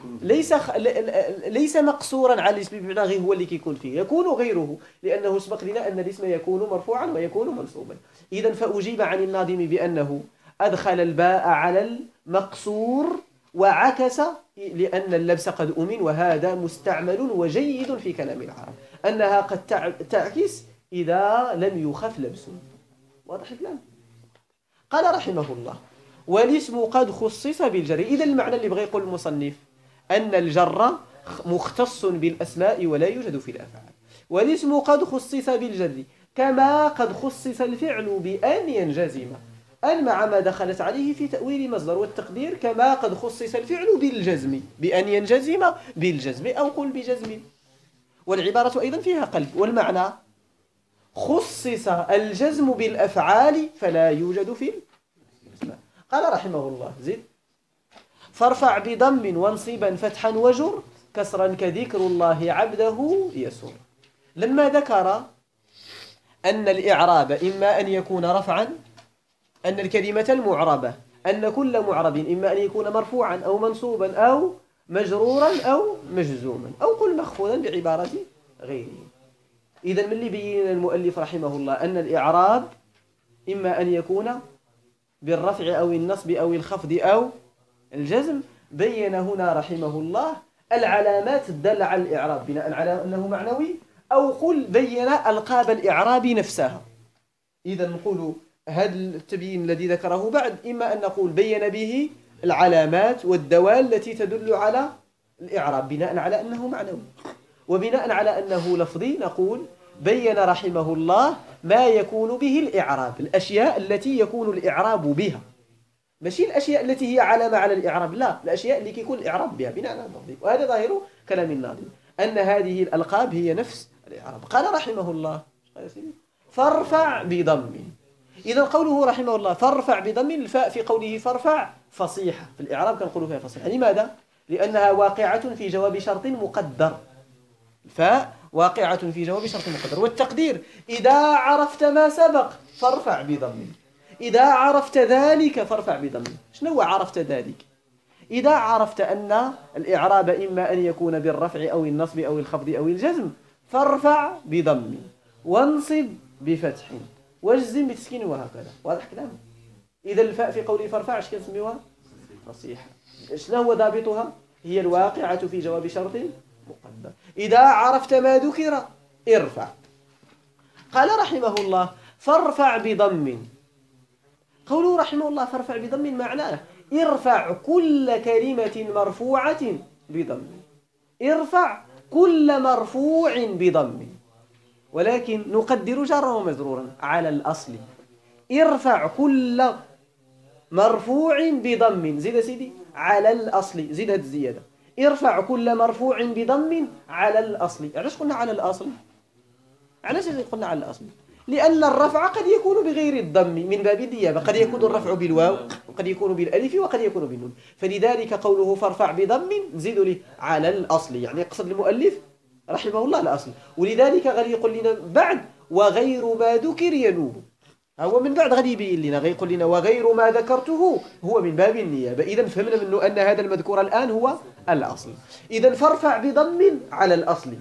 Speaker 5: ليس مقصورا على الاسم بمعنى غير هو اللي كيكون فيه، يكون غيره، لأنه سبق لنا أن الاسم يكون مرفوعا ويكون منصوبا. إذا فأجيب عن الناظم بأنه أدخل الباء على المقصور وعكس، لأن اللبس قد أمن وهذا مستعمل وجيد في كلام العرب، أنها قد تعكس إذا لم يخف لبسه. واضح الكلام؟ قال رحمه الله والاسم قد خصص بالجر. إذا المعنى اللي بغى يقول المصنف أن الجر مختص بالأسماء ولا يوجد في الأفعال. والاسم قد خصص بالجر كما قد خصص الفعل بأن ينجزم. أن مع ما دخلت عليه في تأويل مصدر، والتقدير كما قد خصص الفعل بالجزم بأن ينجزم بالجزم أو قل بجزم. والعبارة أيضا فيها قلب. والمعنى خصص الجزم بالأفعال فلا يوجد في الأسماء. قال رحمه الله زد فارفع بضم وانصبا فتحا وجر كسرا كذكر الله عبده يسر. لما ذكر أن الإعراب إما أن يكون رفعا، أن الكلمة المعربة أن كل معرب إما أن يكون مرفوعا أو منصوبا أو مجرورا أو مجزوما أو قل مخفوضا بعبارة غيره. إذا من اللي بين المؤلف رحمه الله أن الإعراب إما أن يكون بالرفع أو النصب أو الخفض أو الجزم، بين هنا رحمه الله العلامات الدالة على الإعراب بناء على أنه معنوي، أو قل بين ألقاب الإعراب نفسها. إذا نقول هذا التبيين الذي ذكره بعد إما أن نقول بين به العلامات والدوال التي تدل على الإعراب بناء على أنه معنوي، وبناء على أنه لفظي نقول بين رحمه الله ما يكون به الإعراب، الأشياء التي يكون الإعراب بها، ماشي الأشياء التي هي علامة على الإعراب، لا، الأشياء اللي يكون الإعراب بها بناء على النظم. وهذا ظاهر كلام الناظم أن هذه الألقاب هي نفس الإعراب. قال رحمه الله فارفع بضم. إذا قوله رحمه الله فارفع بضم، الفاء في قوله فارفع فصيحة، في الإعراب كنقولوا فيها فصيحة. لماذا؟ لأنها واقعة في جواب شرط مقدر. الفاء واقعة في جواب شرط مقدر، والتقدير إذا عرفت ما سبق فارفع بضم، إذا عرفت ذلك فارفع بضم. شنو عرفت ذلك؟ إذا عرفت أن الإعراب إما أن يكون بالرفع أو النصب أو الخفض أو الجزم فارفع بضم، وانصب بفتح، واجزم بتسكين، وهكذا. واضح كلام؟ إذا الفاء في قوله فارفع اش كنسميوها؟ فصيحة. شنو هو ضابطها؟ هي الواقعة في جواب شرط مقدر. إذا عرفت ما ذكر ارفع. قال رحمه الله فارفع بضم. قوله رحمه الله فارفع بضم معناه ارفع كل كلمة مرفوعة بضم، ارفع كل مرفوع بضم، ولكن نقدر جرا ومجرورا على الأصل. ارفع كل مرفوع بضم، زيد سيدي على الأصل، زيد هذه الزيادة، ارفع كل مرفوع بضم على الأصل. علاش قلنا على الأصل؟ علاش قلنا على الأصل؟ لأن الرفع قد يكون بغير الضم من باب النيابة، قد يكون الرفع بالواو وقد يكون بالألف وقد يكون بالنون، فلذلك قوله فارفع بضم نزيد له على الأصل، يعني يقصد المؤلف رحمه الله الأصل. ولذلك غادي يقول لنا بعد وغير ما ذكر ينوب، هو من بعد غادي يبين لنا، غادي يقول لنا وغير ما ذكرته هو من باب النيابة. إذا فهمنا منه أن هذا المذكور الآن هو الأصل. إذا فارفع بضم على الأصل،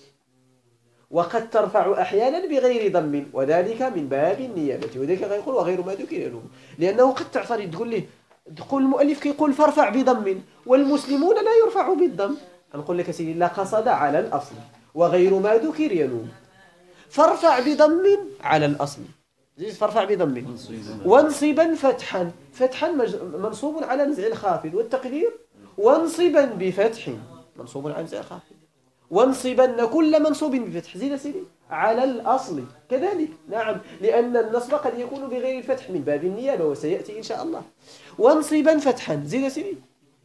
Speaker 5: وقد ترفع أحيانا بغير ضم، وذلك من باب النيابة. وذلك يقول وغير ما ذكر ينوب، لأنه قد تعترض تقول المؤلف كيقول فارفع بضم والمسلمون لا يرفع بالضم، نقول لك سيدي لا، قصد على الأصل وغير ما ذكر ينوب. فارفع بضم على الأصل، فارفع بضم وانصبا فتحا، فتحا منصوب على نزع الخافض، والتقدير وانصبا بفتح منصوب على نزع الخافض، وانصبن كل منصوب بفتح، زيد سيدي على الأصل كذلك. نعم، لأن النصب قد يكون بغير الفتح من باب النيابة وسيأتي إن شاء الله. وانصبا فتحا، زيد سيدي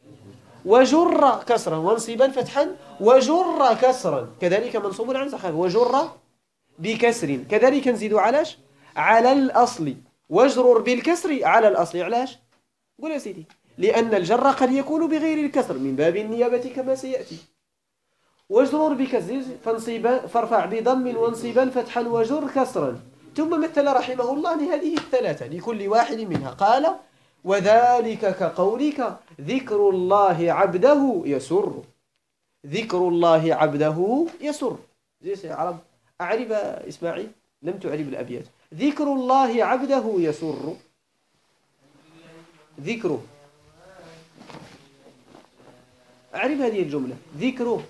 Speaker 5: وجر كسرا، وانصبا فتحا وجر كسرا كذلك منصوب على نزع، وجر بكسر كذلك نزيد علاش؟ على الأصل، واجرر بالكسر على الأصل. علاش؟ قول يا سيدي لأن الجر قد يكون بغير الكسر من باب النيابة كما سيأتي. واجرر بكسر فارفع بضم وانصبا فتحا وجر كسرا. ثم مثل رحمه الله لهذه الثلاثة لكل واحد منها، قال وذلك كقولك ذكر الله عبده يسر، ذكر الله عبده يسر. زي يا عرب أعرب إسماعيل، لم تعرب الأبيات. ذكر الله عبده يسر، ذكره، أعرب هذه الجملة، ذكره،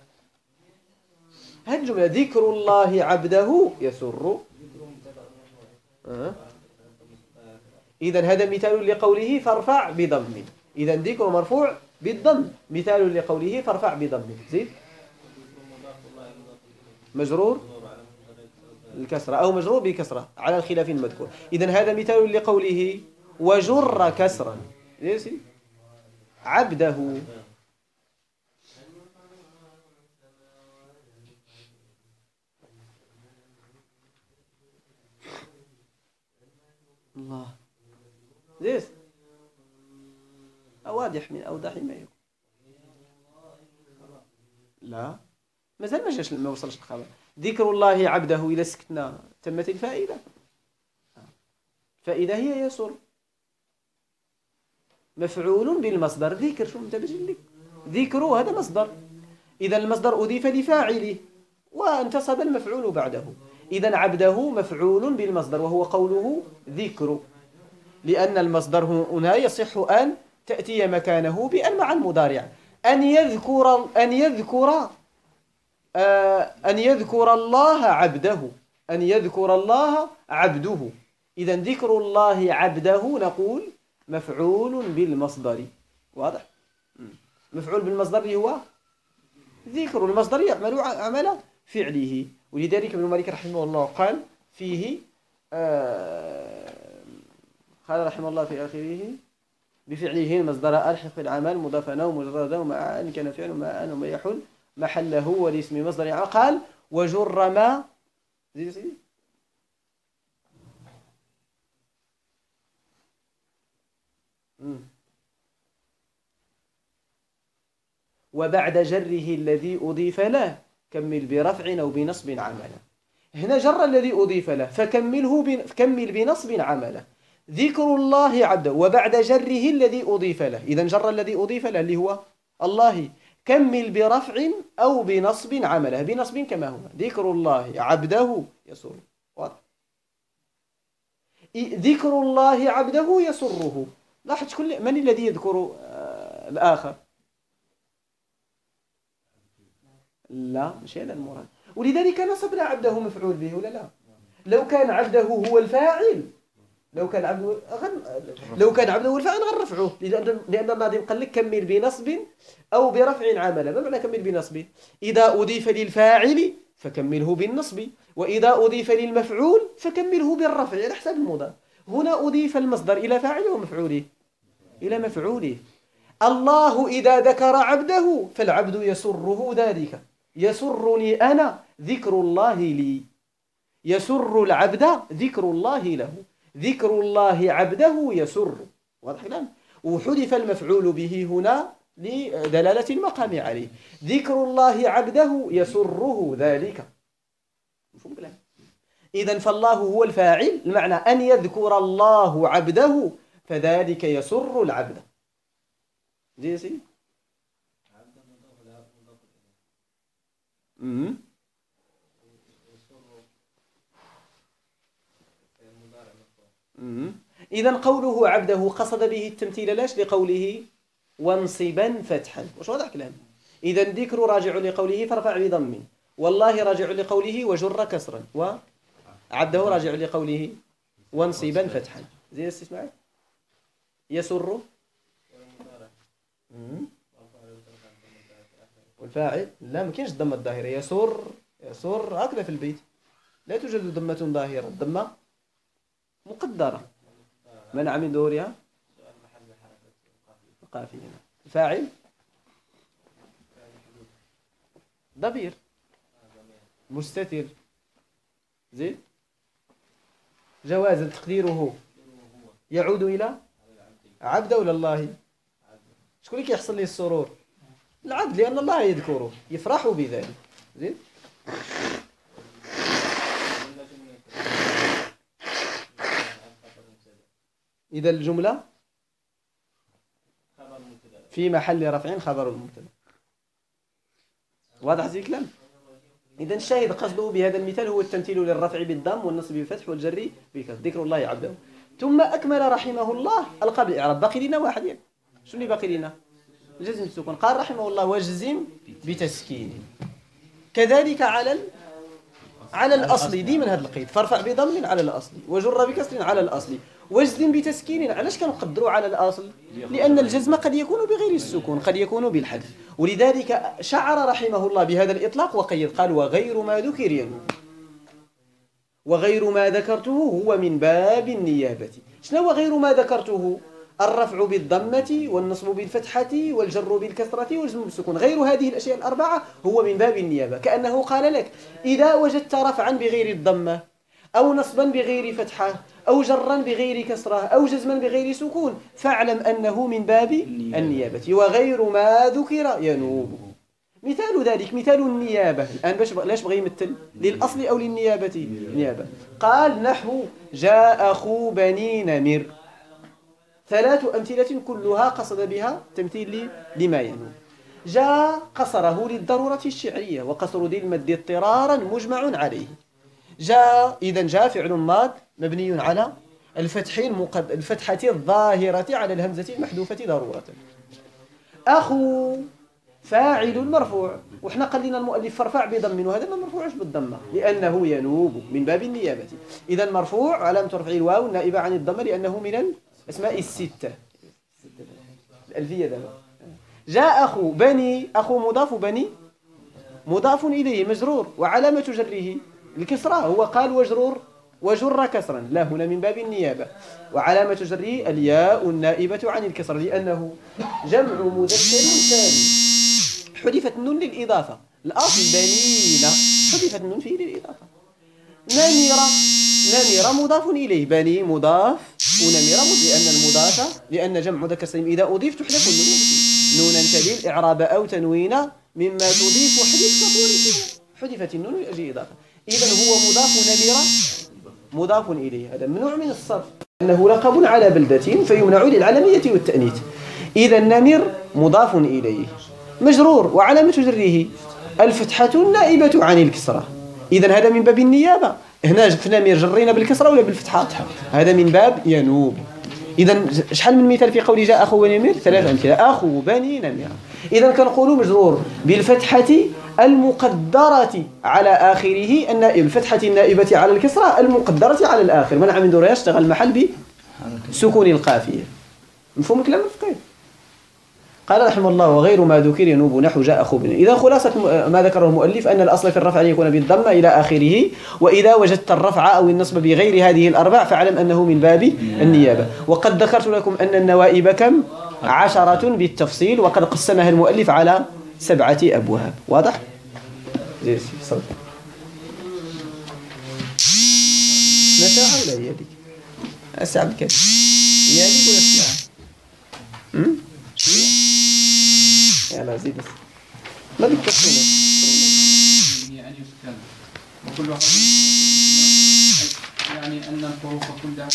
Speaker 5: هذه الجملة ذكر الله عبده يسر. إذن هذا مثال لقوله فارفع بضم. إذن ذكر مرفوع بالضم، مثال لقوله فارفع بضم. زيد مجرور الكسرة أو مجرور بكسرة على الخلاف المذكور. إذن هذا مثال لقوله وجر كسرا عبده. الله زيس واضح من أوضح ما يكون. لا مازال ما جاش، ما وصلش الخبر. ذكر الله عبده إذا سكتنا تمت الفائدة. فإذا هي يسر مفعول بالمصدر ذكر، شو متبجل لك ذكره هذا مصدر، إذا المصدر أضيف لفاعله وانتصب المفعول بعده. إذا عبده مفعول بالمصدر وهو قوله ذكر، لأن المصدر هنا يصح أن تأتي مكانه بأن مع المضارع، أن يذكر الله عبده، أن يذكر الله عبده. إذا ذكر الله عبده نقول مفعول بالمصدر. واضح؟ مفعول بالمصدر هو ذكر، المصدر يعمل عمل فعله. ولذلك ابن مالك رحمه الله قال فيه قال رحمه الله في آخره بفعله المصدر ألحق العمل مضافا ومجردا ومع أن كان فعل ومع أن وما يحل محله والاسم مصدر قال وجر ما زيد سيدي وبعد جره الذي أضيف له كمل برفع أو بنصب عمله. هنا جر الذي أضيف له فكمل بنصب عمله. ذكر الله عبده وبعد جره الذي أضيف له، إذن جر الذي أضيف له اللي هو الله، كمل برفع أو بنصب عمله، بنصب كما هو ذكر الله عبده يسر. واضح؟ ذكر الله عبده يسره. لاحظ من الذي يذكر الآخر؟ لا مش هذا المراد، ولذلك نصبنا عبده مفعول به ولا لا؟ لو كان عبده هو الفاعل، لو كان عبده هو الفاعل غنرفعوه، لأن الناظم قال لك كمل بنصب أو برفع عمله. ما معنى كمل بنصب؟ إذا أضيف للفاعل فكمله بالنصب، وإذا أضيف للمفعول فكمله بالرفع على حسب المضاف. هنا أضيف المصدر إلى فاعله ومفعوله، إلى مفعوله. الله إذا ذكر عبده فالعبد يسره ذلك، يسرني أنا ذكر الله لي، يسر العبد ذكر الله له، ذكر الله عبده يسر. واضح الكلام؟ وحذف المفعول به هنا لدلالة المقام عليه. ذكر الله عبده يسره ذلك. مفهوم الكلام؟ إذن فالله هو الفاعل، المعنى أن يذكر الله عبده فذلك يسر العبد. زي يا سيدي؟ إذن قوله عبده قصد به التمثيل لاش لقوله وانصبا فتحا. وش واضح كلام؟ إذن ذكر راجع لقوله فارفع بضم، والله راجع لقوله وجر كسرا، وعبده راجع لقوله وانصبا فتحا. زي الاستسماعي يسر والفاعل لا ما كاينش الضمه الظاهره. يسر هكذا في البيت لا توجد ضمه ظاهره، الضمه مقدره منع من ظهورها قافيه. الفاعل ضمير مستتر. زين جوازا تقديره يعود الى عبده ولا الله؟ شكون اللي كيحصل ليه السرور؟ العبد، لأن الله يذكره يفرح بذلك. زين إذا الجملة في محل رفع خبر المبتدا. واضح زي الكلام؟ إذا الشاهد قصده بهذا المثال هو التمثيل للرفع بالضم والنصب بالفتح والجر بالكسر، ذكر الله عبده. ثم أكمل رحمه الله ألقى بالإعراب. باقي لنا واحد يعني. شنو اللي باقي لنا؟ الجزم بالسكون. قال رحمه الله واجزم بتسكين. كذلك على الأصل ديما هذا القيد، فارفع بضم على الأصل وجر بكسر على الأصل واجزم بتسكين. علاش كنقدروا على الأصل؟ لأن الجزم قد يكون بغير السكون، قد يكون بالحذف، ولذلك شعر رحمه الله بهذا الإطلاق وقيد. قال وغير ما ذكر ينوب، وغير ما ذكرته هو من باب النيابة. شنو هو غير ما ذكرته؟ الرفع بالضمة والنصب بالفتحة والجر بالكسرة والجزم بالسكون. غير هذه الأشياء الأربعة هو من باب النيابة. كأنه قال لك إذا وجدت رفعا بغير الضمة أو نصبا بغير فتحة أو جرا بغير كسرة أو جزما بغير سكون فاعلم أنه من باب النيابة. وغير ما ذكر ينوب. مثال ذلك مثال النيابة. الآن لاش بغي يمثل؟ للأصل أو للنيابة؟ نيابة. قال نحو جاء أخو بني نمر. 3 أمثلة كلها قصد بها تمثيل لما ينوب. جاء قصره للضرورة الشعرية، وقصر ذي المد اضطرارا مجمع عليه. جاء إذن جاء فعل ماض مبني على الفتحة الظاهرة على الهمزة المحذوفة ضرورة. أخو فاعل مرفوع، وإحنا قال لنا المؤلف فارفع بضم، وهذا ما مرفوعش بالضمة لأنه ينوب من باب النيابة. إذن مرفوع علامة رفعه الواو النائبة عن الضمة لأنه من الأسماء الستة الألفية. ده جاء أخو بني، أخو مضاف، بني مضاف إليه مجرور، وعلامة جره الكسرة. هو قال وجرور وجر كسرا، لا هنا من باب النيابة. وعلامة جره الياء النائبة عن الكسر لأنه جمع مذكر سالم. حذفت النون للإضافة، الأصل بنين حذفت النون فيه للإضافة. نمر مضاف إليه، بني مضاف ونمر لأن المضافة لأن جمع مذكر سالم إذا أضيف تحذف النون نونا تلي الإعراب أو تنوين مما تضيف حذف كطول حذفت النون لأجل إضافة. إذن هو مضاف نمر مضاف إليه، هذا ممنوع من الصرف أنه لقب على بلدة فيمنع للعلمية والتأنيث. إذا النمر مضاف إليه مجرور وعلامة جره الفتحة النائبة عن الكسرة. إذا هذا من باب النيابة. هنا في نمر جرينا بالكسرة ولا بالفتحة؟ هذا من باب ينوب. إذا شحال من مثال في قول جاء أخو بني نمر؟ 3 أمثلة. أخو بني نمر. إذا كنقولوا مجرور بالفتحة المقدرة على آخره، الفتحة النائبة على الكسرة المقدرة على الآخر، منع من دورها اشتغل محل بسكون القافية. مفهوم الكلام الفقهي؟ قال رحمه الله وغير ما ذكر ينوب نحو جاء أخو بني. إذا خلاصة ما ذكره المؤلف أن الأصل في الرفع أن يكون بالضمة إلى آخره، وإذا وجدت الرفع أو النصب بغير هذه الأربع فاعلم أنه من باب النيابة. وقد ذكرت لكم أن النوائب كم؟ 10 بالتفصيل، وقد قسمها المؤلف على 7 أبواب. واضح؟ صدق. ساعة ولا هي ديك؟ الساعة بكام؟ هي هذيك ولا الساعة؟ يلا زيد ما بدك تقول
Speaker 6: يعني يسكن وكل واحد يعني أن الحروف كلها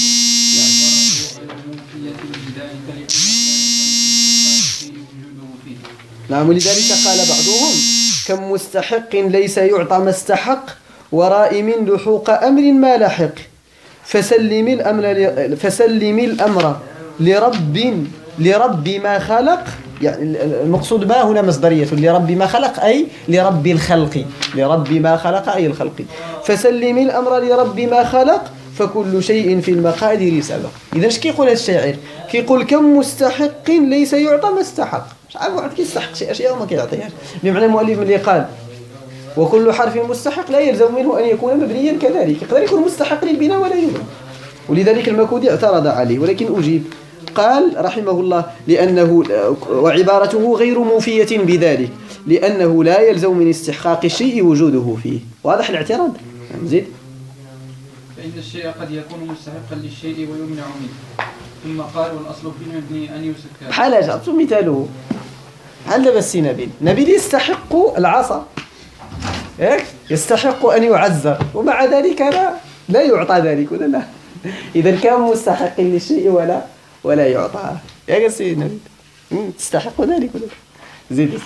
Speaker 5: نعم. ولذلك قال بعضهم كم مستحق ليس يعطى ما استحق ورائم لحوق أمر ما لحق فسلم الأمر لرب ما خلق. يعني المقصود ما هنا مصدرية لرب ما خلق أي لرب الخلق، لرب ما خلق أي الخلق. فسلم الأمر لرب ما خلق فكل شيء في المقادير سبق. إذا اش كيقول هذا الشاعر؟ كيقول كم مستحق ليس يعطى ما استحق. شحال واحد كيستحق شي أشياء وما كيعطيهاش. بمعنى المؤلف اللي قال وكل حرف مستحق لا يلزم منه أن يكون مبنيا كذلك، يقدر يكون مستحق للبناء ولا يبنى. ولذلك المكودي اعترض عليه ولكن أجيب. قال رحمه الله لأنه وعبارته غير موفية بذلك لأنه لا يلزم من استحقاق الشيء وجوده فيه. واضح الاعتراض؟ زيد.
Speaker 6: فإن الشيء قد يكون مستحقا للشيء ويمنع منه. ثم قال والأصل في المبني أن يسكن.
Speaker 5: حاجة أعطوا مثاله. هل بس نبيل يستحق العصا، يستحق أن يعزر ومع ذلك لا يعطى ذلك ولا لا. إذا كان مستحق للشيء ولا يعطى. يا قصي نبيل تستحق ذلك ولا لا؟ زيد.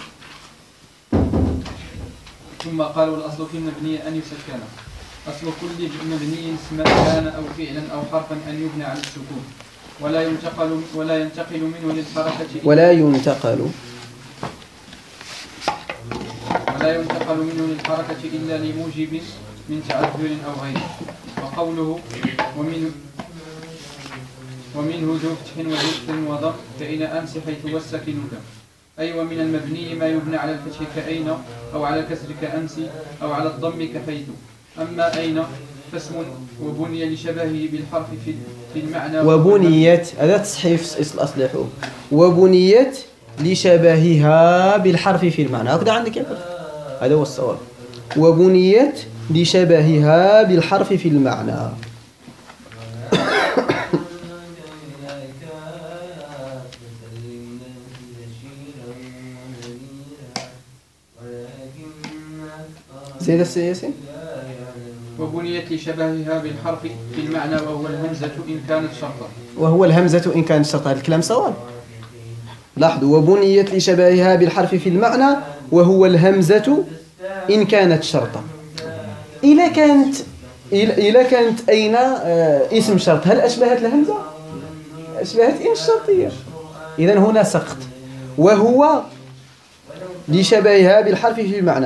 Speaker 6: ثم قال والأصل في المبني أن يسكن. أصل كل مبني اسما كان أو فعلا أو حرفا أن يبنى على السكون ولا ينتقل منه للحركة إلا لموجب من تعذر أو غيره. وقوله ومنه ذو فتح وذو وضم فإن أمس حيث والسكن دم. أي ومن المبني ما يبنى على الفتح كأين أو على الكسر كأمس أو على الضم كحيث. أما أين فاسم وبني لشبهه بالحرف في المعنى
Speaker 5: وبنيت هذا تصحيف أصلحه وبنيت لشبهها بالحرف في المعنى. هكذا عندك يا هذا هو الصواب. وبنيت لشبهها بالحرف في المعنى. زيد السياسي.
Speaker 6: وبنيت لشبهها بالحرف في المعنى وهو الهمزة إن كانت شرطا. الكلام صواب. لاحظوا وبنيت لشبهها بالحرف في المعنى وهو الهمزة إن كانت شرطا. إذا كانت أين اسم شرط هل أشبهت الهمزة؟ أشبهت إن الشرطية. إذن هنا سقط. وهو لشبهها بالحرف في المعنى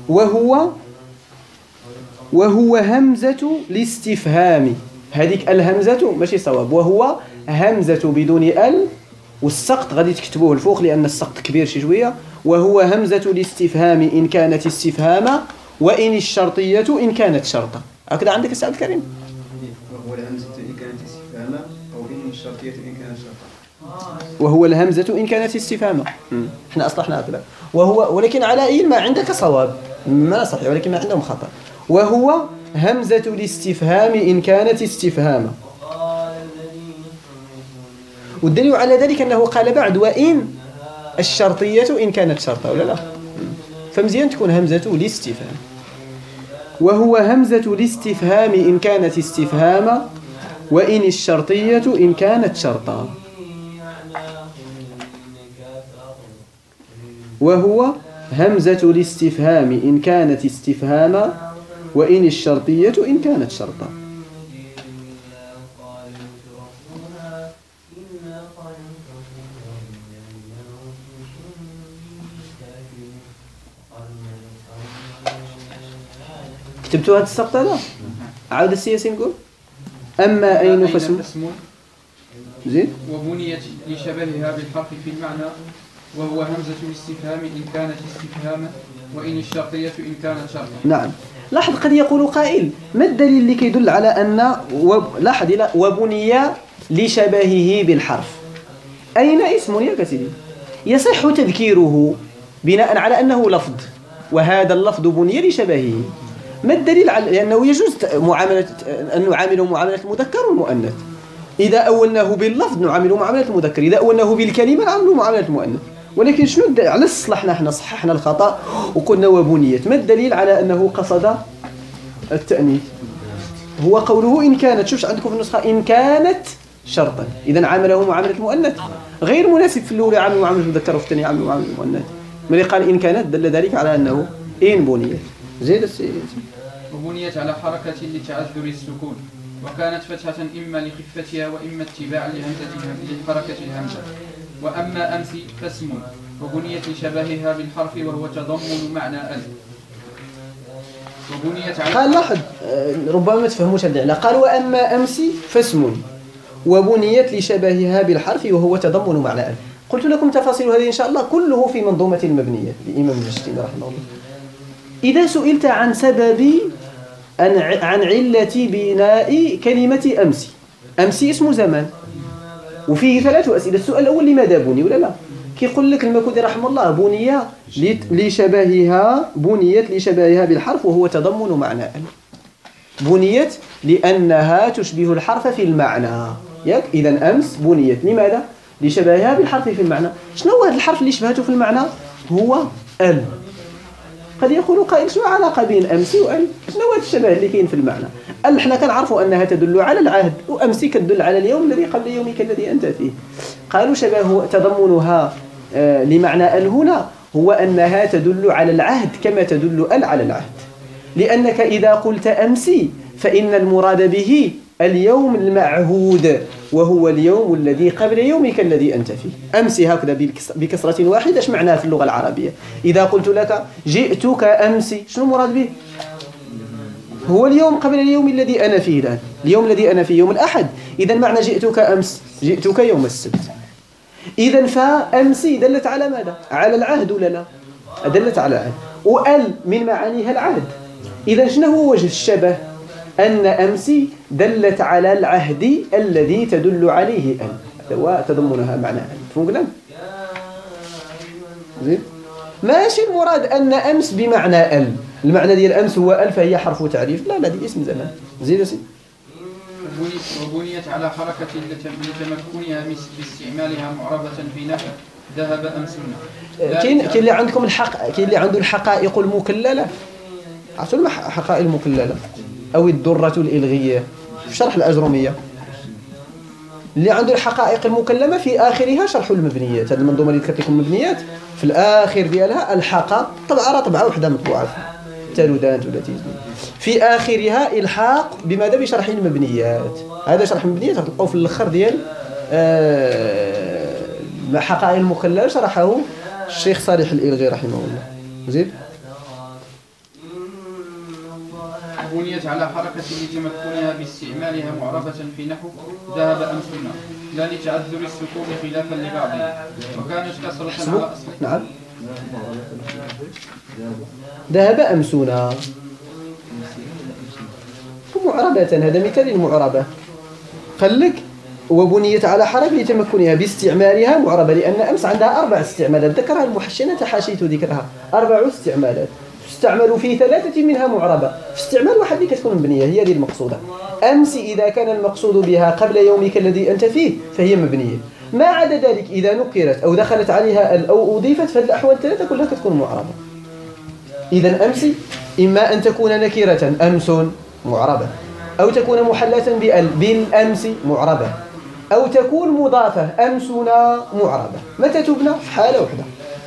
Speaker 6: وهو همزة الاستفهام. هذيك الهمزة ماشي صواب. وهو همزة بدون ال والسقط غادي تكتبوه الفوق لأن السقط كبير شي شوية. وهو همزة الاستفهام إن كانت استفهاما وإن الشرطية إن كانت شرطا. هكذا عندك السعد الكريم.
Speaker 4: وهو الهمزة إن كانت استفهاما أو إن الشرطية إن كانت شرطا.
Speaker 5: وهو الهمزة إن كانت استفهاما. احنا أصلحنا هذا. وهو ولكن على أي ما عندك صواب ما صحيح ولكن ما عندهم خطأ. وهو همزة الاستفهام إن كانت استفهاما. والدليل على ذلك أنه قال بعد وإن الشرطية إن كانت شرطا ولا لا. فمزيان تكون همزة الاستفهام. وهو همزة الاستفهام إن كانت استفهاما وإن الشرطية إن كانت شرطا. وهو همزة الاستفهام إن كانت استفهاما وإن الشرطية إن كانت شرطا. كتبتوا هذا السقط هذا؟ عاود السياسي نقول أما أين فاسم زين
Speaker 6: وبنيت لشبهها بالحرف في المعنى وهو همزة الاستفهام إن كانت استفهاما وإن الشرطية إن كانت شرطا.
Speaker 5: نعم. لاحظ قد يقول قائل ما الدليل اللي كيدل على أن لاحظ وبني لشبهه بالحرف أين اسم يا كسيدي يصح تذكيره بناء على أنه لفظ وهذا اللفظ بني لشبهه. ما الدليل على لأنه يجوز أن نعامله معاملة المذكر والمؤنث. إذا أولناه باللفظ نعامله معاملة المذكر إذا أولناه بالكلمة نعامله معاملة المؤنث. ولكن شنو على الصلحنا احنا صححنا الخطأ وقلنا وبنيت. ما الدليل على أنه قصد التأنيث؟ هو قوله إن كانت. شوفش عندكم في النسخة إن كانت شرطا إذا عامله معاملة المؤنث غير مناسب. في الأولى عامله معاملة المذكر وفي الثانية عامله معاملة المؤنث. من قال إن كانت دل ذلك على أنه إن بنيت. زيد السيد.
Speaker 6: وبنيت على حركة لتعذر السكون وكانت فتحة إما لخفتها وإما اتباعا لحركة الهمزة. وأما أمس فاسم وبنيت لشبهها بالحرف وهو تضمن معنى ال. وبنيت على
Speaker 5: قال لاحظ ربما ما تفهموش هذا. قال وأما أمس فاسم وبنيت لشبهها بالحرف وهو تضمن معنى ال. قلت لكم تفاصيل هذه إن شاء الله كله في منظومة المبنية لإمام الجشتين رحمه الله. إذا سئلت عن سبب عن علة بناء كلمة أمس. أمس اسم زمان وفيه 3 أسئلة. السؤال الأول لماذا بني ولا لا؟ كيقول لك المكودي رحمه الله بنيت لشبهها بالحرف وهو تضمن معنى ال. بنيت لأنها تشبه الحرف في المعنى. إذا أمس بنيت لماذا؟ لشبهها بالحرف في المعنى. شنو هو هذا الحرف اللي شبهته في المعنى؟ هو ال. قد يقول قائل شنو علاقة بين أمس وأل؟ شنو هو الشبه اللي كاين في المعنى؟ ال حنا كنعرفوا أنها تدل على العهد وأمس كتدل على اليوم الذي قبل يومك الذي أنت فيه. قالوا شبه تضمنها لمعنى ال هنا هو أنها تدل على العهد كما تدل ال على العهد. لأنك إذا قلت أمسي فإن المراد به اليوم المعهود وهو اليوم الذي قبل يومك الذي أنت فيه. أمسي هكذا بكسرة واحدة ايش معناها في اللغة العربية؟ إذا قلت لك جئتك أمسي شنو المراد به؟ هو اليوم قبل اليوم الذي أنا فيه الآن. اليوم الذي أنا فيه يوم الأحد. إذا معنى جئتك أمس جئتك يوم السبت. إذا فأمسي دلت على ماذا؟ على العهد ولا لا؟ دلت على العهد. وأل من معانيها العهد. إذا شنو هو وجه الشبه؟ أن أمسي دلت على العهد الذي تدل عليه أن. هذا تضمنها معنى أن. فهم كلام؟ زين؟ ماشي المراد أن أمس بمعنى ال. المعنى ديال أمس هو ال فهي حرف تعريف. لا دي اسم زمان. زين سي.
Speaker 6: وبنيت على حركة لتمكنها باستعمالها معربة في نحو ذهب أمسنا.
Speaker 5: كاين اللي عندكم الحق كاين اللي عنده الحقائق المكللة. عرفتوا الحقائق المكللة أو الدرة الإلغية في شرح الأجرمية. اللي عنده الحقائق المكلمة في آخرها شرح المبنيات. هذه المنظومة اللي ذكرت لكم المبنيات في الآخر ديالها الحق طبعة واحدة مطبوعة تالودانت ولا تيزن. في آخرها إلحاق بماذا؟ بشرح المبنيات. هذا شرح المبنيات تلقوه في الآخر ديال حقائق المكللة شرحه الشيخ صالح الإلغي رحمه الله. زين.
Speaker 6: بنيت على حركة لتمكنها باستعمالها معربة في نحو ذهب أمسنا لا لتعذر السكون خلافا لبعضه وكانت كسرة على أصله.
Speaker 5: نعم. ذهب أمسنا معربة. هذا مثال المعربة. قال لك وبنيت على حركة لتمكنها باستعمالها معربة، لأن أمس عندها 4 استعمالات ذكرها المحشنة، حاشيت ذكرها 4 استعمالات تستعمل في 3 منها معربة، في استعمال واحد اللي كتكون مبنية، هي هذه المقصودة. أمس إذا كان المقصود بها قبل يومك الذي أنت فيه فهي مبنية، ما عدا ذلك إذا نكرت أو دخلت عليها ال أو أضيفت فهذه الأحوال الثلاثة كلها كتكون معربة. إذا أمس إما أن تكون نكرة أمس معربة، أو تكون محلة بال بالأمس معربة، أو تكون مضافة أمسنا معربة. متى تبنى؟ في حالة واحدة،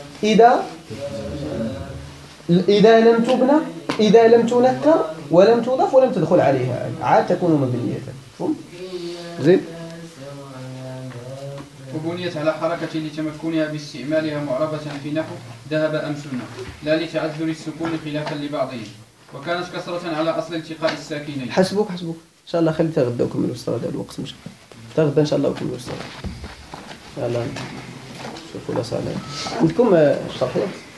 Speaker 5: إذا لم تبنى، إذا لم تنكر ولم تضاف ولم تدخل عليها عاد تكون مبنية. فهمت؟ زين.
Speaker 6: وبنيت على حركة لتمكنها باستعمالها معربة في نحو ذهب أمسنا، لا لتعذر السكون خلافا لبعضهم، وكانت كسرة على أصل التقاء الساكنين.
Speaker 5: حسبوك إن شاء الله. خلي تغدى وكملوا الصلاة. هذا الوقت مش تغدى إن شاء الله وكملوا الصلاة. يلا شوفوا لا صلاة عندكم الشرح.